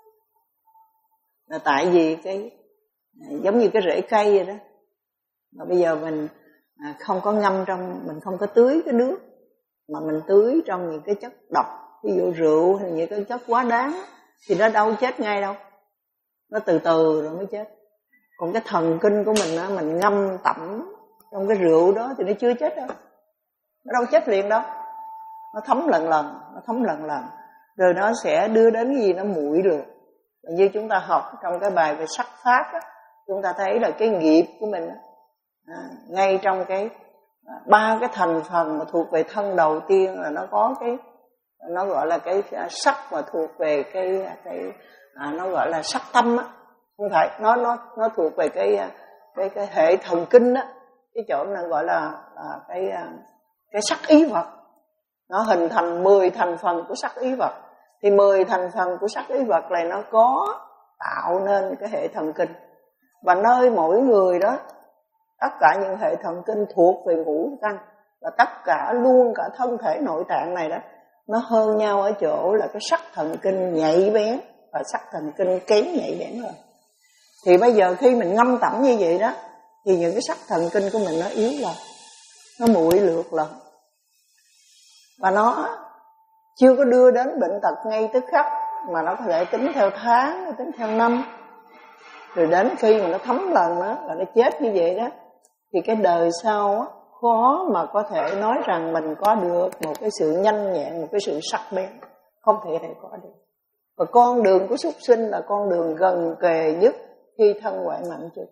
Là tại vì cái giống như cái rễ cây vậy đó, mà bây giờ mình à, không có ngâm trong, mình không có tưới cái nước, mà mình tưới trong những cái chất độc, ví dụ rượu hay những cái chất quá đáng, thì nó đâu chết ngay đâu, nó từ từ rồi mới chết. Còn cái thần kinh của mình á, mình ngâm tẩm trong cái rượu đó thì nó chưa chết đâu, nó đâu chết liền đâu, nó thấm lần lần, nó thấm lần lần, rồi nó sẽ đưa đến cái gì nó nguội được. Như chúng ta học trong cái bài về sắc pháp á, chúng ta thấy là cái nghiệp của mình á, à, ngay trong cái à, ba cái thành phần mà thuộc về thân đầu tiên là nó có cái, nó gọi là cái sắc mà thuộc về cái cái à, nó gọi là sắc tâm á, không phải, nó nó nó thuộc về cái cái cái hệ thần kinh á, cái chỗ này gọi là, là cái cái sắc ý vật. Nó hình thành mười thành phần của sắc ý vật. Thì mười thành phần của sắc ý vật này nó có tạo nên cái hệ thần kinh. Và nơi mỗi người đó, tất cả những hệ thần kinh thuộc về ngũ căn, và tất cả luôn cả thân thể nội tạng này đó, nó hơn nhau ở chỗ là cái sắc thần kinh nhạy bén và sắc thần kinh kém nhạy bén hơn. Thì bây giờ khi mình ngâm tẩm như vậy đó, thì những cái sắc thần kinh của mình nó yếu lần, nó muội lượt lần, và nó chưa có đưa đến bệnh tật ngay tức khắc, mà nó có thể tính theo tháng, tính theo năm, rồi đến khi mà nó thấm lần đó là nó chết như vậy đó, thì cái đời sau á, khó mà có thể nói rằng mình có được một cái sự nhanh nhẹn, một cái sự sắc bén, không thể thể có được. Và con đường của súc sinh là con đường gần kề nhất khi thân hoại mạng chung,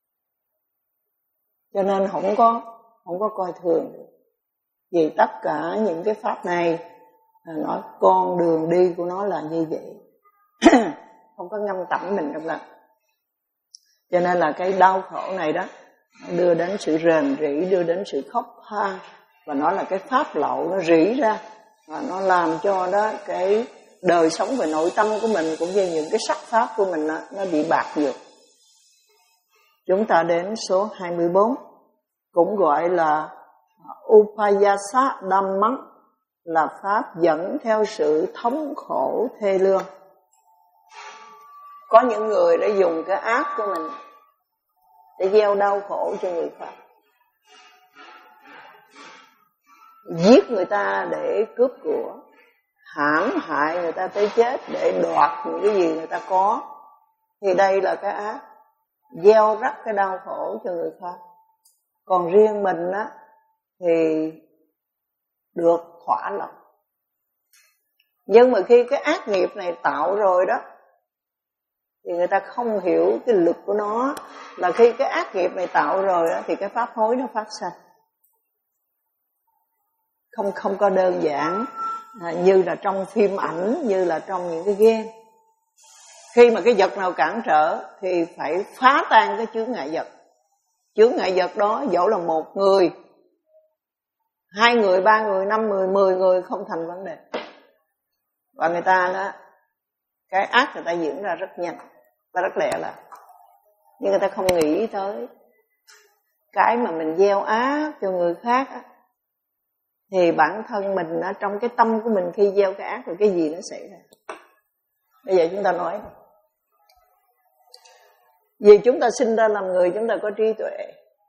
cho nên không có không có coi thường được. Vì tất cả những cái pháp này nó con đường đi của nó là như vậy. Không có ngâm tẩm mình trong lòng. Cho nên là cái đau khổ này đó đưa đến sự rền rĩ, đưa đến sự khóc than, và nó là cái pháp lậu, nó rỉ ra và nó làm cho đó cái đời sống về nội tâm của mình cũng như những cái sắc pháp của mình đó, nó bị bạc nhược. Chúng ta đến số hai mươi bốn, cũng gọi là Upayasa Dhammam, là pháp dẫn theo sự thống khổ thê lương. Có những người đã dùng cái ác của mình để gieo đau khổ cho người khác, giết người ta để cướp của, hãm hại người ta tới chết để đoạt những cái gì người ta có. Thì đây là cái ác, gieo rắc cái đau khổ cho người khác. Còn riêng mình á thì được thỏa lòng. Nhưng mà khi cái ác nghiệp này tạo rồi đó, thì người ta không hiểu cái lực của nó, là khi cái ác nghiệp này tạo rồi đó, thì cái pháp hối nó phát sinh. Không không có đơn giản à, như là trong phim ảnh, như là trong những cái game. Khi mà cái vật nào cản trở thì phải phá tan cái chướng ngại vật. Chướng ngại vật đó dẫu là một người, hai người, ba người, năm người, mười người không thành vấn đề. Và người ta đó, cái ác người ta diễn ra rất nhanh và rất lẹ là, nhưng người ta không nghĩ tới cái mà mình gieo ác cho người khác á, thì bản thân mình ở trong cái tâm của mình khi gieo cái ác rồi cái gì nó xảy ra. Bây giờ chúng ta nói, vì chúng ta sinh ra làm người, chúng ta có trí tuệ,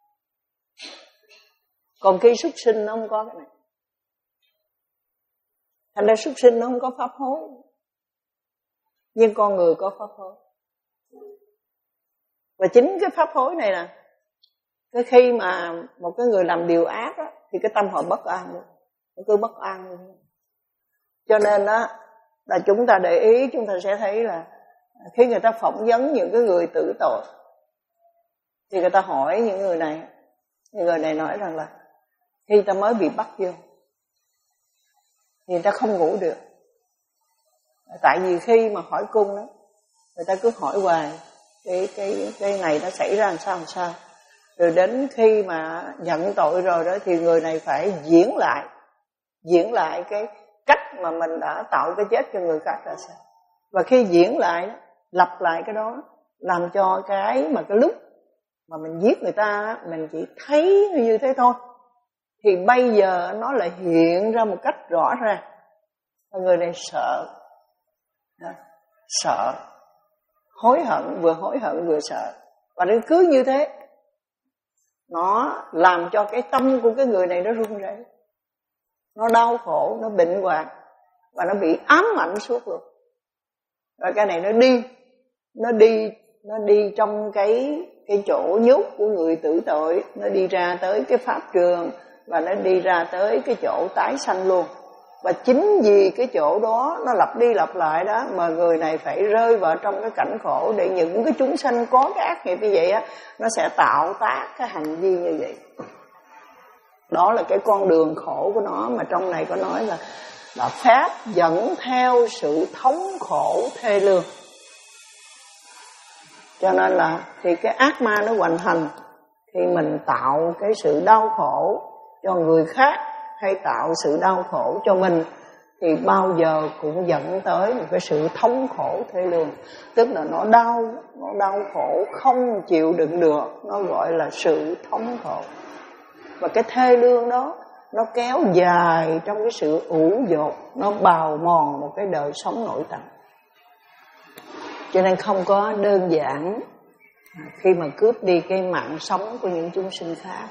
còn khi súc sinh nó không có cái này. Thành ra súc sinh nó không có pháp hối, nhưng con người có pháp hối. Và chính cái pháp hối này nè, cái khi mà một cái người làm điều ác á, thì cái tâm họ bất an luôn, nó cứ bất an luôn. Cho nên á là chúng ta để ý, chúng ta sẽ thấy là khi người ta phỏng vấn những cái người tử tội, thì người ta hỏi những người này, những người này nói rằng là khi ta mới bị bắt vô thì người ta không ngủ được. Tại vì khi mà hỏi cung đó, người ta cứ hỏi hoài cái cái cái này nó xảy ra làm sao làm sao. Rồi đến khi mà nhận tội rồi đó thì người này phải diễn lại, diễn lại cái cách mà mình đã tạo cái chết cho người khác ra sao. Và khi diễn lại, lặp lại cái đó, làm cho cái mà cái lúc mà mình giết người ta, mình chỉ thấy như thế thôi, thì bây giờ nó lại hiện ra một cách rõ ràng. Và người này sợ, sợ, hối hận, vừa hối hận vừa sợ. Và nó cứ như thế, nó làm cho cái tâm của cái người này nó run rẩy, nó đau khổ, nó bệnh hoạn, và nó bị ám ảnh suốt luôn. Rồi cái này nó đi, nó đi, nó đi trong cái cái chỗ nhốt của người tử tội, nó đi ra tới cái pháp trường, và nó đi ra tới cái chỗ tái sanh luôn. Và chính vì cái chỗ đó nó lặp đi lặp lại đó mà người này phải rơi vào trong cái cảnh khổ, để những cái chúng sanh có cái ác nghiệp như vậy á, nó sẽ tạo tác cái hành vi như vậy. Đó là cái con đường khổ của nó, mà trong này có nói là là pháp dẫn theo sự thống khổ thê lương. Cho nên là thì cái ác ma nó hoành hành, khi mình tạo cái sự đau khổ cho người khác hay tạo sự đau khổ cho mình, thì bao giờ cũng dẫn tới một cái sự thống khổ thê lương. Tức là nó đau, nó đau khổ không chịu đựng được, nó gọi là sự thống khổ. Và cái thê lương đó nó kéo dài trong cái sự ủ dột, nó bào mòn một cái đời sống nội tâm. Cho nên không có đơn giản khi mà cướp đi cái mạng sống của những chúng sinh khác.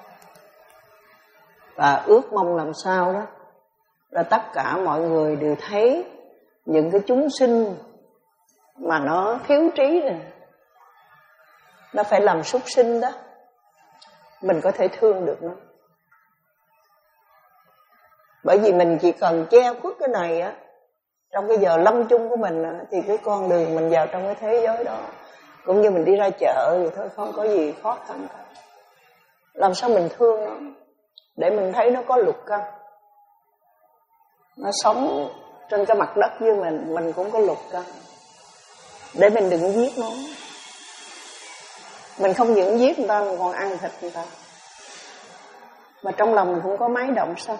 Và ước mong làm sao đó là tất cả mọi người đều thấy những cái chúng sinh mà nó thiếu trí này, nó phải làm súc sinh đó, mình có thể thương được nó. Bởi vì mình chỉ cần che khuất cái này á, trong cái giờ lâm chung của mình á, thì cái con đường mình vào trong cái thế giới đó cũng như mình đi ra chợ vậy thôi, không có gì khó khăn cả. Làm sao mình thương nó, để mình thấy nó có lục căn, nó sống trên cái mặt đất với mình, mình cũng có lục căn, để mình đừng giết nó. Mình không những giết người ta, mình còn ăn thịt người ta, mà trong lòng mình không có máy động sao.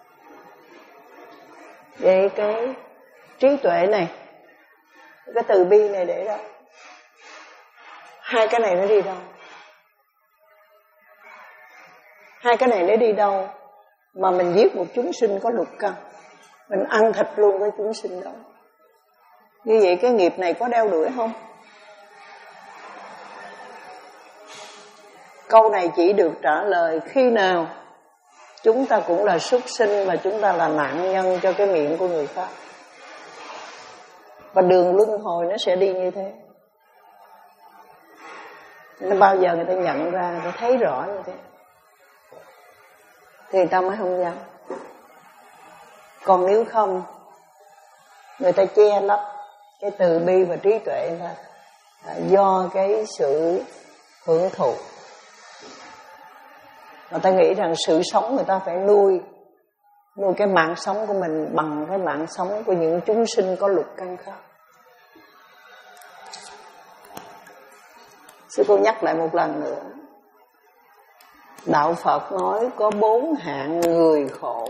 Vậy cái trí tuệ này, cái từ bi này để đâu? Hai cái này nó đi đâu? Hai cái này nó đi đâu mà mình giết một chúng sinh có lục căn, mình ăn thịt luôn cái chúng sinh đó? Như vậy cái nghiệp này có đeo đuổi không? Câu này chỉ được trả lời khi nào chúng ta cũng là súc sinh và chúng ta là nạn nhân cho cái miệng của người khác. Và đường luân hồi nó sẽ đi như thế. Nên bao giờ người ta nhận ra, người ta thấy rõ như thế, thì người ta mới không dám. Còn nếu không, người ta che lấp cái từ bi và trí tuệ ra, do cái sự hưởng thụ. Người ta nghĩ rằng sự sống người ta phải nuôi, nuôi cái mạng sống của mình bằng cái mạng sống của những chúng sinh có lục căn khác. Sư cô nhắc lại một lần nữa, đạo Phật nói có bốn hạng người khổ.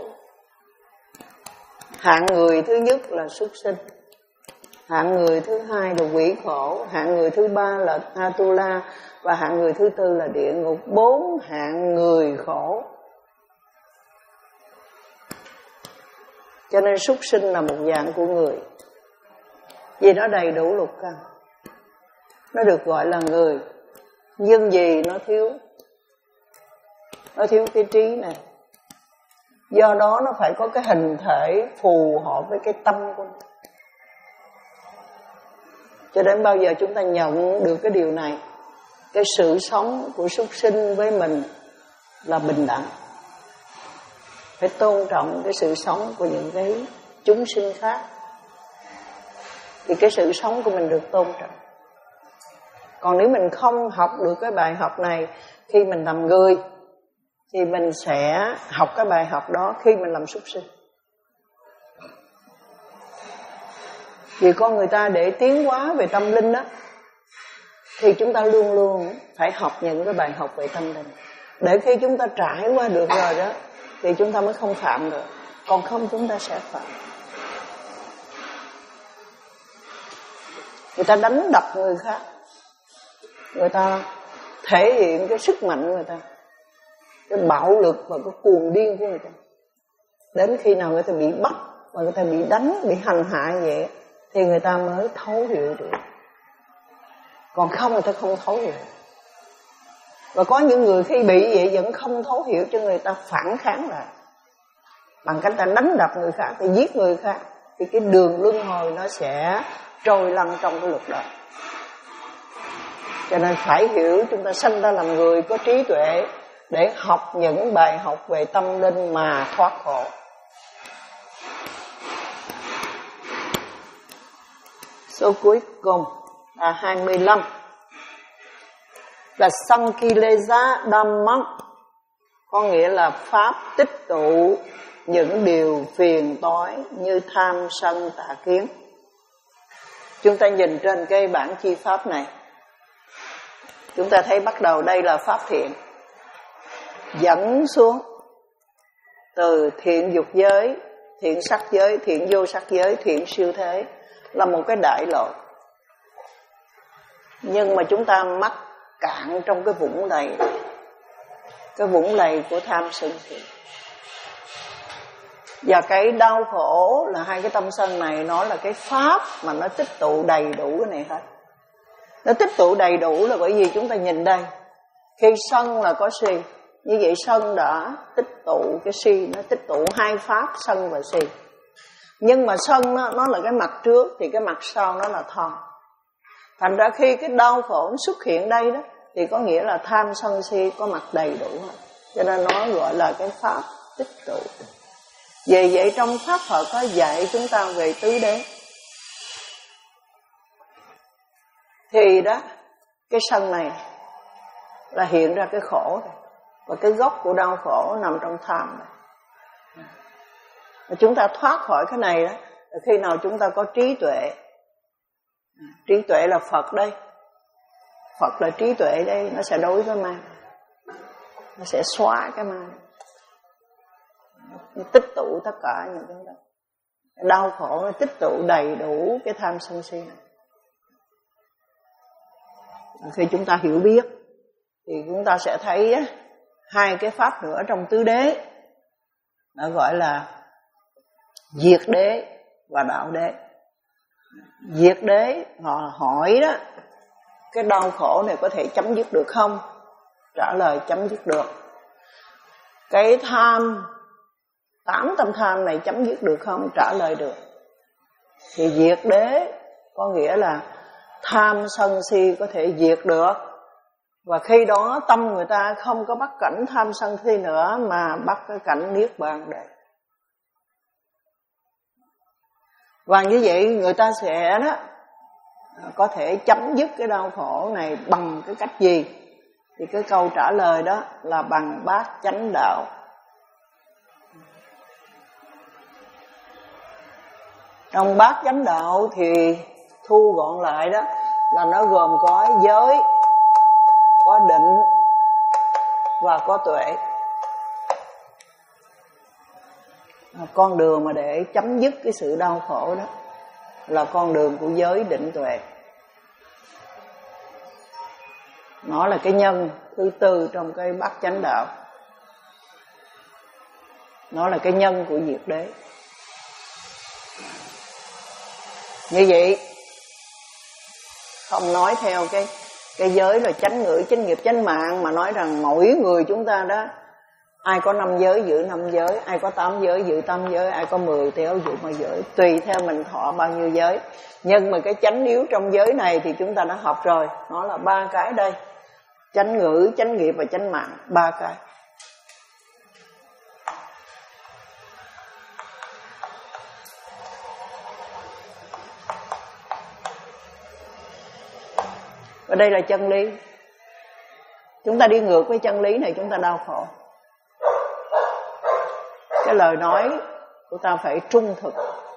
Hạng người thứ nhất là súc sinh, hạng người thứ hai là quỷ khổ, hạng người thứ ba là Atula, và hạng người thứ tư là địa ngục. Bốn hạng người khổ. Cho nên súc sinh là một dạng của người, vì nó đầy đủ lục căn, nó được gọi là người. Nhưng vì nó thiếu, nó thiếu cái trí này, do đó nó phải có cái hình thể phù hợp với cái tâm của nó. Cho đến bao giờ chúng ta nhận được cái điều này, cái sự sống của súc sinh với mình là bình đẳng, phải tôn trọng cái sự sống của những cái chúng sinh khác, thì cái sự sống của mình được tôn trọng. Còn nếu mình không học được cái bài học này khi mình làm người, thì mình sẽ học cái bài học đó khi mình làm súc sinh. Vì con người ta để tiến hóa về tâm linh đó, thì chúng ta luôn luôn phải học những cái bài học về tâm linh, để khi chúng ta trải qua được rồi đó, thì chúng ta mới không phạm được. Còn không chúng ta sẽ phạm. Người ta đánh đập người khác, người ta thể hiện cái sức mạnh của người ta, cái bạo lực và cái cuồng điên của người ta. Đến khi nào người ta bị bắt và người ta bị đánh, bị hành hạ vậy, thì người ta mới thấu hiểu được. Còn không người ta không thấu hiểu. Và có những người khi bị vậy vẫn không thấu hiểu, cho người ta phản kháng lại bằng cách ta đánh đập người khác, ta giết người khác, thì cái đường luân hồi nó sẽ trôi lăn trong cái luật đó. Cho nên phải hiểu chúng ta sanh ra làm người có trí tuệ để học những bài học về tâm linh mà thoát khổ. Số cuối cùng là hai mươi lăm, là Sankilesa Dhammam, có nghĩa là pháp tích tụ những điều phiền toái như tham sân tà kiến. Chúng ta nhìn trên cái bản chi pháp này, chúng ta thấy bắt đầu đây là pháp thiện, dẫn xuống từ thiện dục giới, thiện sắc giới, thiện vô sắc giới, thiện siêu thế, là một cái đại lộ. Nhưng mà chúng ta mắc cạn trong cái vũng lầy, cái vũng lầy của tham sân si. Và cái đau khổ là hai cái tâm sân này, nó là cái pháp mà nó tích tụ đầy đủ cái này hết. Nó tích tụ đầy đủ là bởi vì chúng ta nhìn đây, khi sân là có si, như vậy sân đã tích tụ cái si, nó tích tụ hai pháp sân và si. Nhưng mà sân nó, nó là cái mặt trước, thì cái mặt sau nó là tham. Thành ra khi cái đau khổ nó xuất hiện đây đó, thì có nghĩa là tham sân si có mặt đầy đủ hết. Cho nên nó gọi là cái pháp tích tụ. Vì vậy trong pháp Phật có dạy chúng ta về tứ đế. Thì đó, cái sân này là hiện ra cái khổ này. Và cái gốc của đau khổ nằm trong tham này. Và chúng ta thoát khỏi cái này đó là khi nào chúng ta có trí tuệ. Trí tuệ là Phật đây. Phật là trí tuệ đây, nó sẽ đối với ma, nó sẽ xóa cái ma, nó tích tụ tất cả những cái đó. Đau khổ nó tích tụ đầy đủ cái tham sân si này. Khi chúng ta hiểu biết thì chúng ta sẽ thấy á, hai cái pháp nữa trong tứ đế, nó gọi là diệt đế và đạo đế. Diệt đế họ hỏi đó, cái đau khổ này có thể chấm dứt được không? Trả lời chấm dứt được. Cái tham, tám tâm tham này chấm dứt được không? Trả lời được. Thì diệt đế có nghĩa là tham sân si có thể diệt được. Và khi đó tâm người ta không có bắt cảnh tham sân si nữa, mà bắt cái cảnh niết bàn để. Và như vậy người ta sẽ đó có thể chấm dứt cái đau khổ này bằng cái cách gì? Thì cái câu trả lời đó là bằng bát chánh đạo. Trong bát chánh đạo thì thu gọn lại đó là nó gồm có giới, có định và có tuệ. Con đường mà để chấm dứt cái sự đau khổ đó là con đường của giới, định, tuệ. Nó là cái nhân thứ tư trong cái bát chánh đạo. Nó là cái nhân của diệt đế. Như vậy không nói theo cái cái giới là chánh ngữ, chánh nghiệp, chánh mạng, mà nói rằng mỗi người chúng ta đó, ai có năm giới giữ năm giới, ai có tám giới giữ tám giới, ai có mười theo giữ mười giới, tùy theo mình thọ bao nhiêu giới. Nhưng mà cái chánh yếu trong giới này thì chúng ta đã học rồi, nó là ba cái đây: chánh ngữ, chánh nghiệp và chánh mạng, ba cái. Và đây là chân lý. Chúng ta đi ngược với chân lý này chúng ta đau khổ. Cái lời nói của ta phải trung thực,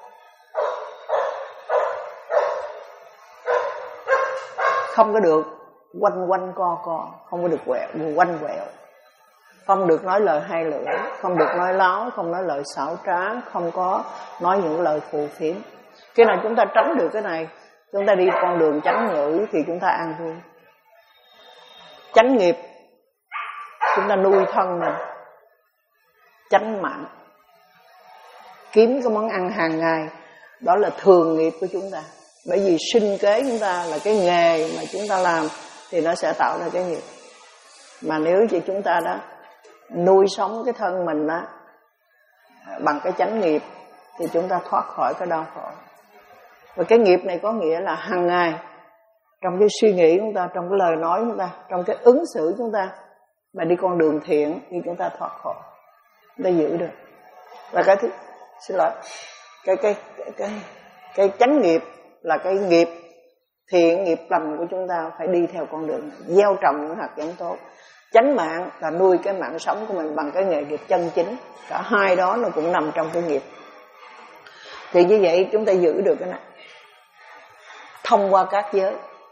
không có được quanh quanh co co, không có được quẹo, quanh quẹo, không được nói lời hai lưỡi, không được nói láo, không nói lời xảo trá, không có nói những lời phù phiếm. Cái nào chúng ta tránh được cái này, chúng ta đi con đường chánh ngữ thì chúng ta an vui. Chánh nghiệp, chúng ta nuôi thân mình. Chánh mạng, kiếm cái món ăn hàng ngày, đó là thường nghiệp của chúng ta. Bởi vì sinh kế chúng ta là cái nghề mà chúng ta làm thì nó sẽ tạo ra cái nghiệp. Mà nếu như chúng ta đã nuôi sống cái thân mình đó bằng cái chánh nghiệp thì chúng ta thoát khỏi cái đau khổ. Và cái nghiệp này có nghĩa là hàng ngày, trong cái suy nghĩ của chúng ta, trong cái lời nói của chúng ta, trong cái ứng xử của chúng ta, mà đi con đường thiện thì chúng ta thoát khổ, chúng ta giữ được. Và cái thứ, xin lỗi, cái cái cái cái cái chánh nghiệp là cái nghiệp thiện, nghiệp lành của chúng ta phải đi theo con đường này, gieo trồng những hạt giống tốt. Chánh mạng là nuôi cái mạng sống của mình bằng cái nghề nghiệp chân chính. Cả hai đó nó cũng nằm trong cái nghiệp. Thì như vậy chúng ta giữ được cái này thông qua các giới.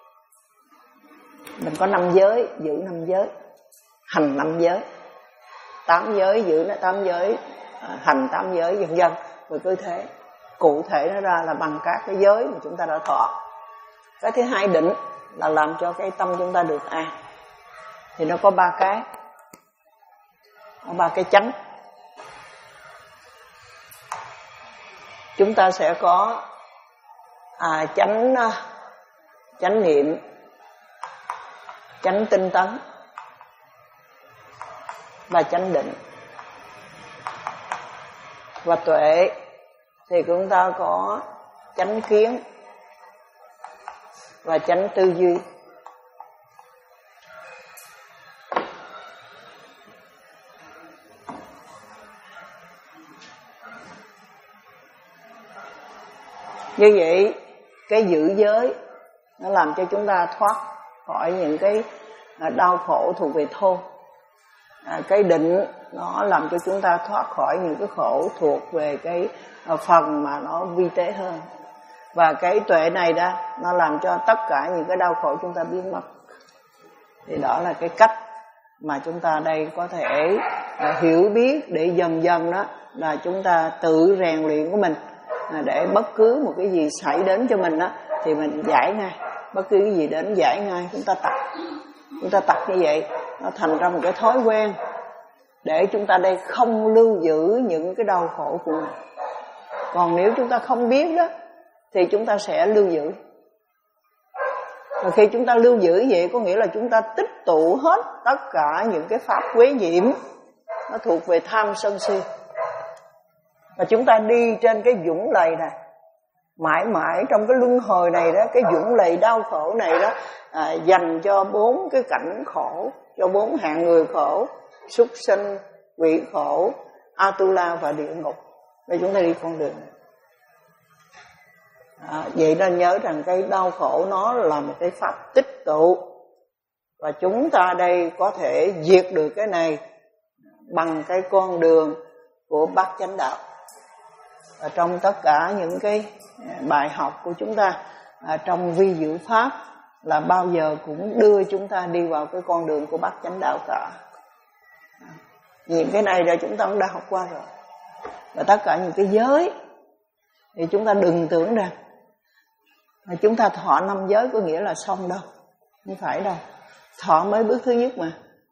Mình có năm giới, giữ năm giới, hành năm giới, tám giới giữ nó tám giới, hành tám giới, vân vân. Rồi cứ thế, cụ thể nó ra là bằng các cái giới mà chúng ta đã thọ. Cái thứ hai định là làm cho cái tâm chúng ta được an. Thì nó có ba cái, có ba cái chánh. Chúng ta sẽ có à, chánh chánh niệm, chánh tinh tấn và chánh định. Và tuệ thì chúng ta có chánh kiến và chánh tư duy. Như vậy cái giữ giới nó làm cho chúng ta thoát khỏi những cái đau khổ thuộc về thô. À, cái định nó làm cho chúng ta thoát khỏi những cái khổ thuộc về cái phần mà nó vi tế hơn. Và cái tuệ này đó, nó làm cho tất cả những cái đau khổ chúng ta biến mất. Thì đó là cái cách mà chúng ta đây có thể à, hiểu biết để dần dần đó là chúng ta tự rèn luyện của mình. À, để bất cứ một cái gì xảy đến cho mình đó thì mình giải ngay. Bất cứ cái gì đến giải ngay, chúng ta tập. Chúng ta tập như vậy, nó thành ra một cái thói quen để chúng ta đây không lưu giữ những cái đau khổ của mình. Còn nếu chúng ta không biết đó thì chúng ta sẽ lưu giữ. Và khi chúng ta lưu giữ vậy có nghĩa là chúng ta tích tụ hết tất cả những cái pháp quế nhiễm nó thuộc về tham sân si. Và chúng ta đi trên cái dũng lầy này, mãi mãi trong cái luân hồi này đó, cái dũng lầy đau khổ này đó, à, dành cho bốn cái cảnh khổ, cho bốn hạng người khổ: súc sinh, quỷ khổ, Atula và địa ngục. Để chúng ta đi con đường này. À, vậy nên nhớ rằng cái đau khổ nó là một cái pháp tích tụ, và chúng ta đây có thể diệt được cái này bằng cái con đường của bát chánh đạo. Và trong tất cả những cái bài học của chúng ta à, trong vi diệu pháp là bao giờ cũng đưa chúng ta đi vào cái con đường của bát chánh đạo cả. Những cái này là chúng ta cũng đã học qua rồi. Và tất cả những cái giới thì chúng ta đừng tưởng rằng là chúng ta thọ năm giới có nghĩa là xong đâu. Không phải đâu. Thọ mới bước thứ nhất mà.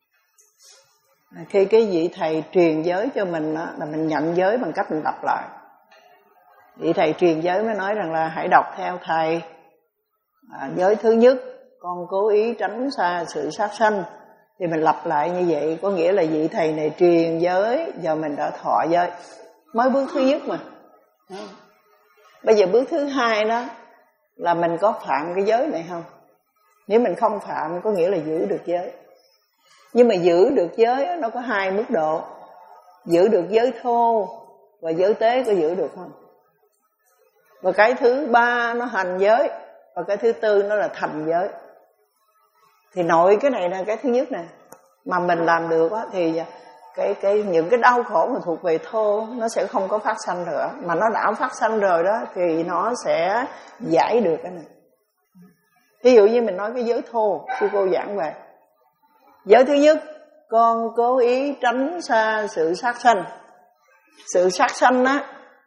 Khi cái vị thầy truyền giới cho mình đó, là mình nhận giới bằng cách mình đọc lại. Vị thầy truyền giới mới nói rằng là hãy đọc theo thầy. À, giới thứ nhất, con cố ý tránh xa sự sát sanh. Thì mình lặp lại như vậy, có nghĩa là vị thầy này truyền giới, giờ mình đã thọ giới. Mới bước thứ nhất mà. Bây giờ bước thứ hai đó là mình có phạm cái giới này không? Nếu mình không phạm có nghĩa là giữ được giới. Nhưng mà giữ được giới nó có hai mức độ. Giữ được giới thô và giới tế có giữ được không? Và cái thứ ba nó hành giới, và cái thứ tư nó là thành giới. Thì nội cái này là cái thứ nhất nè. Mà mình làm được á, thì cái, cái, những cái đau khổ mà thuộc về thô nó sẽ không có phát sanh nữa. Mà nó đã phát sanh rồi đó thì nó sẽ giải được cái này. Ví dụ như mình nói cái giới thô, sư cô giảng về giới thứ nhất, con cố ý tránh xa sự sát sanh. Sự sát sanh á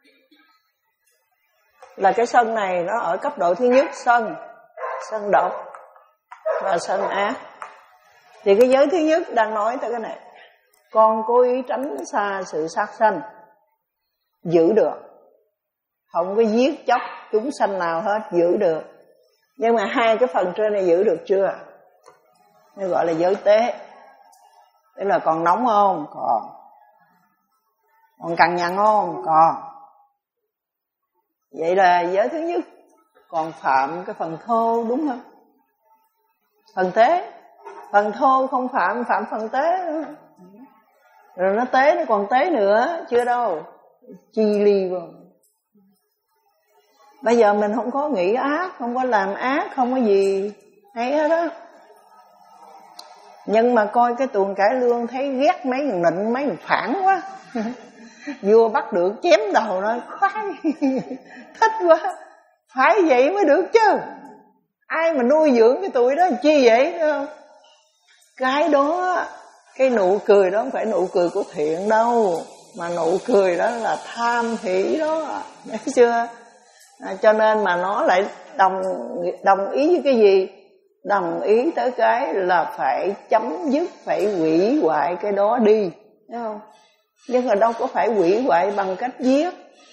là cái sân này nó ở cấp độ thứ nhất, sân, sân độc và sân ác. Thì cái giới thứ nhất đang nói tới cái này. Con cố ý tránh xa sự sát sanh, giữ được, không có giết chóc chúng sanh nào hết, giữ được. Nhưng mà hai cái phần trên này giữ được chưa? Nó gọi là giới tế. Tức là còn nóng không? Còn. Còn cằn nhằn không? Còn. Vậy là giới thứ nhất. Còn phạm cái phần thô, đúng không? Phần tế. Phần thô không phạm, phạm phần tế nữa. Rồi nó tế, nó còn tế nữa. Chưa đâu. Chi ly vào. Bây giờ mình không có nghĩ ác, không có làm ác, không có gì hay hết đó. Nhưng mà coi cái tuồng cải lương thấy ghét mấy người nịnh, mấy người phản quá. Vua bắt được chém đầu nó, khoái, thích quá. Phải vậy mới được chứ. Ai mà nuôi dưỡng cái tụi đó chi vậy đúng không? Cái đó, cái nụ cười đó không phải nụ cười của thiện đâu. Mà nụ cười đó là tham hỷ đó. Thấy chưa? À, cho nên mà nó lại đồng, đồng ý với cái gì? Đồng ý tới cái là phải chấm dứt, phải hủy hoại cái đó đi, thấy không? Nhưng mà đâu có phải hủy hoại bằng cách giết.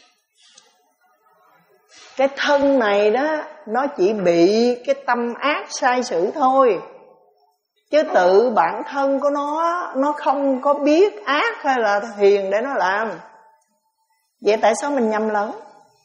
Cái thân này đó, nó chỉ bị cái tâm ác sai sử thôi. Chứ tự bản thân của nó, nó không có biết ác hay là hiền để nó làm. Vậy tại sao mình nhầm lẫn?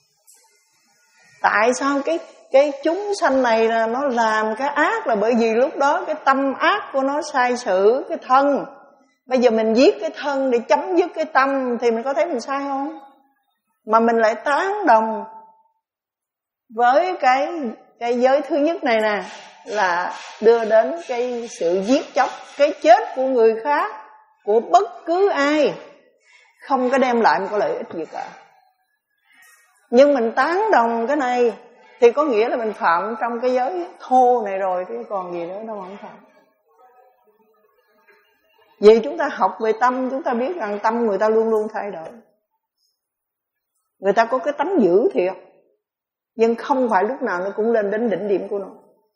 Tại sao cái cái chúng sanh này là nó làm cái ác là bởi vì lúc đó cái tâm ác của nó sai sử cái thân. Bây giờ mình giết cái thân để chấm dứt cái tâm thì mình có thấy mình sai không? Mà mình lại tán đồng với cái cái giới thứ nhất này nè, là đưa đến cái sự giết chóc, cái chết của người khác, của bất cứ ai, không có đem lại một cái lợi ích gì cả. Nhưng mình tán đồng cái này thì có nghĩa là mình phạm trong cái giới thô này rồi, chứ còn gì nữa đâu mà không phạm. Vì chúng ta học về tâm, chúng ta biết rằng tâm người ta luôn luôn thay đổi. Người ta có cái tánh dữ thiệt, nhưng không phải lúc nào nó cũng lên đến đỉnh điểm của nó.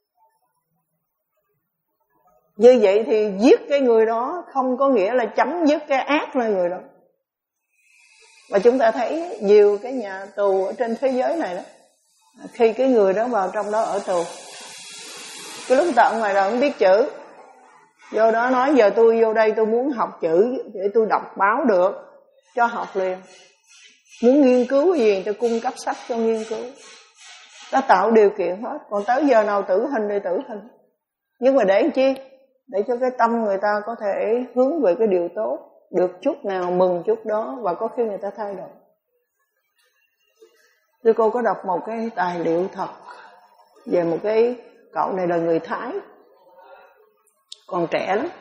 Như vậy thì giết cái người đó không có nghĩa là chấm dứt cái ác nơi người đó. Và chúng ta thấy nhiều cái nhà tù ở trên thế giới này đó, khi cái người đó vào trong đó ở tù, cái lúc ta ở ngoài đời không biết chữ, vô đó nói giờ tôi vô đây tôi muốn học chữ để tôi đọc báo được, cho học liền. Muốn nghiên cứu gì tôi cung cấp sách cho nghiên cứu. Nó tạo điều kiện hết. Còn tới giờ nào tử hình thì tử hình. Nhưng mà để chi? Để cho cái tâm người ta có thể hướng về cái điều tốt, được chút nào mừng chút đó, và có khi người ta thay đổi. Tôi cô có đọc một cái tài liệu thật về một cái cậu này là người Thái, còn trẻ lắm,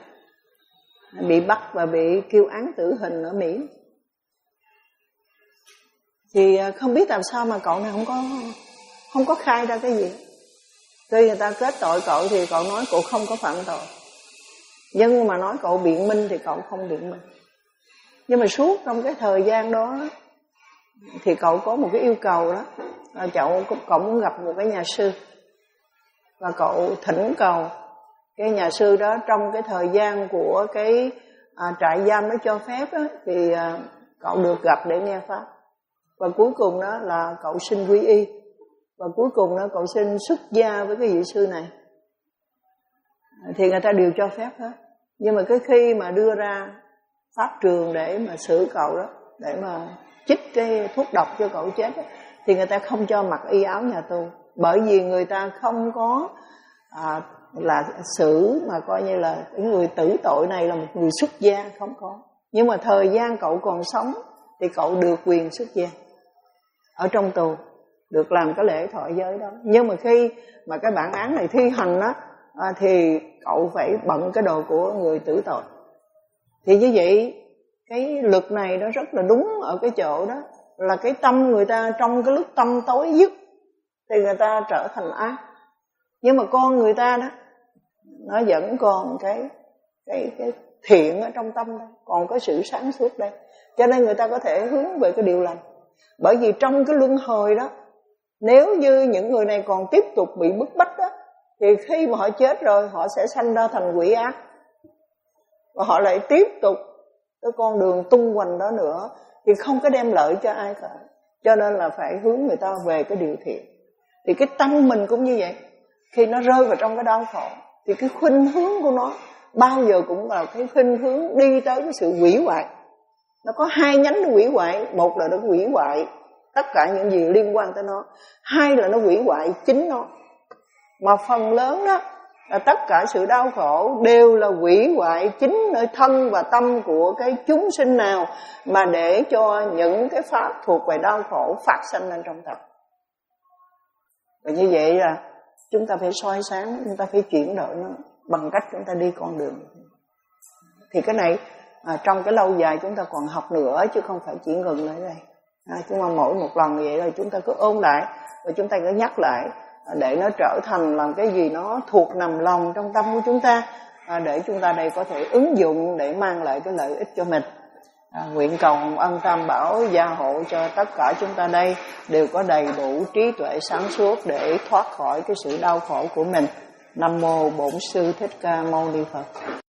bị bắt và bị kêu án tử hình ở Mỹ. Thì không biết làm sao mà cậu này không có không có khai ra cái gì. Khi người ta kết tội cậu thì cậu nói cậu không có phạm tội, nhưng mà nói cậu biện minh thì cậu không biện minh. Nhưng mà suốt trong cái thời gian đó thì cậu có một cái yêu cầu đó là cậu, cậu muốn gặp một cái nhà sư, và cậu thỉnh cầu cái nhà sư đó trong cái thời gian của cái à, trại giam nó cho phép đó, thì à, cậu được gặp để nghe pháp. Và cuối cùng đó là cậu xin quy y, và cuối cùng đó cậu xin xuất gia với cái vị sư này, thì người ta đều cho phép hết. Nhưng mà cái khi mà đưa ra pháp trường để mà xử cậu đó, để mà chích cái thuốc độc cho cậu chết đó, thì người ta không cho mặc y áo nhà tù, bởi vì người ta không có à, là xử mà coi như là cái người tử tội này là một người xuất gia, không có. Nhưng mà thời gian cậu còn sống thì cậu được quyền xuất gia ở trong tù, được làm cái lễ thọ giới đó. Nhưng mà khi mà cái bản án này thi hành đó à, thì cậu phải bận cái đồ của người tử tội. Thì như vậy cái luật này nó rất là đúng ở cái chỗ đó là cái tâm người ta trong cái lúc tâm tối nhất thì người ta trở thành ác. Nhưng mà con người ta đó nó vẫn còn cái cái cái thiện ở trong tâm đây, còn có sự sáng suốt đây, cho nên người ta có thể hướng về cái điều lành. Bởi vì trong cái luân hồi đó, nếu như những người này còn tiếp tục bị bức bách đó, thì khi mà họ chết rồi họ sẽ sanh ra thành quỷ ác, và họ lại tiếp tục cái con đường tung hoành đó nữa, thì không có đem lợi cho ai cả. Cho nên là phải hướng người ta về cái điều thiện. Thì cái tâm mình cũng như vậy, khi nó rơi vào trong cái đau khổ thì cái khuynh hướng của nó bao giờ cũng là cái khuynh hướng đi tới cái sự hủy hoại. Nó có hai nhánh nó hủy hoại. Một là nó hủy hoại tất cả những gì liên quan tới nó, hai là nó hủy hoại chính nó. Mà phần lớn đó là tất cả sự đau khổ đều là hủy hoại chính nơi thân và tâm của cái chúng sinh nào mà để cho những cái pháp thuộc về đau khổ phát sinh lên trong tâm. Và như vậy là chúng ta phải soi sáng, chúng ta phải chuyển đổi nó bằng cách chúng ta đi con đường. Thì cái này à, trong cái lâu dài chúng ta còn học nữa, chứ không phải chỉ ngừng ở đây. À, chúng ta mỗi một lần vậy rồi chúng ta cứ ôn lại, và chúng ta cứ nhắc lại để nó trở thành làm cái gì nó thuộc nằm lòng trong tâm của chúng ta, à, để chúng ta đây có thể ứng dụng để mang lại cái lợi ích cho mình. À, nguyện cầu Hồng Ân Tam Bảo gia hộ cho tất cả chúng ta đây đều có đầy đủ trí tuệ sáng suốt để thoát khỏi cái sự đau khổ của mình. Nam mô Bổn Sư Thích Ca Mâu Ni Phật.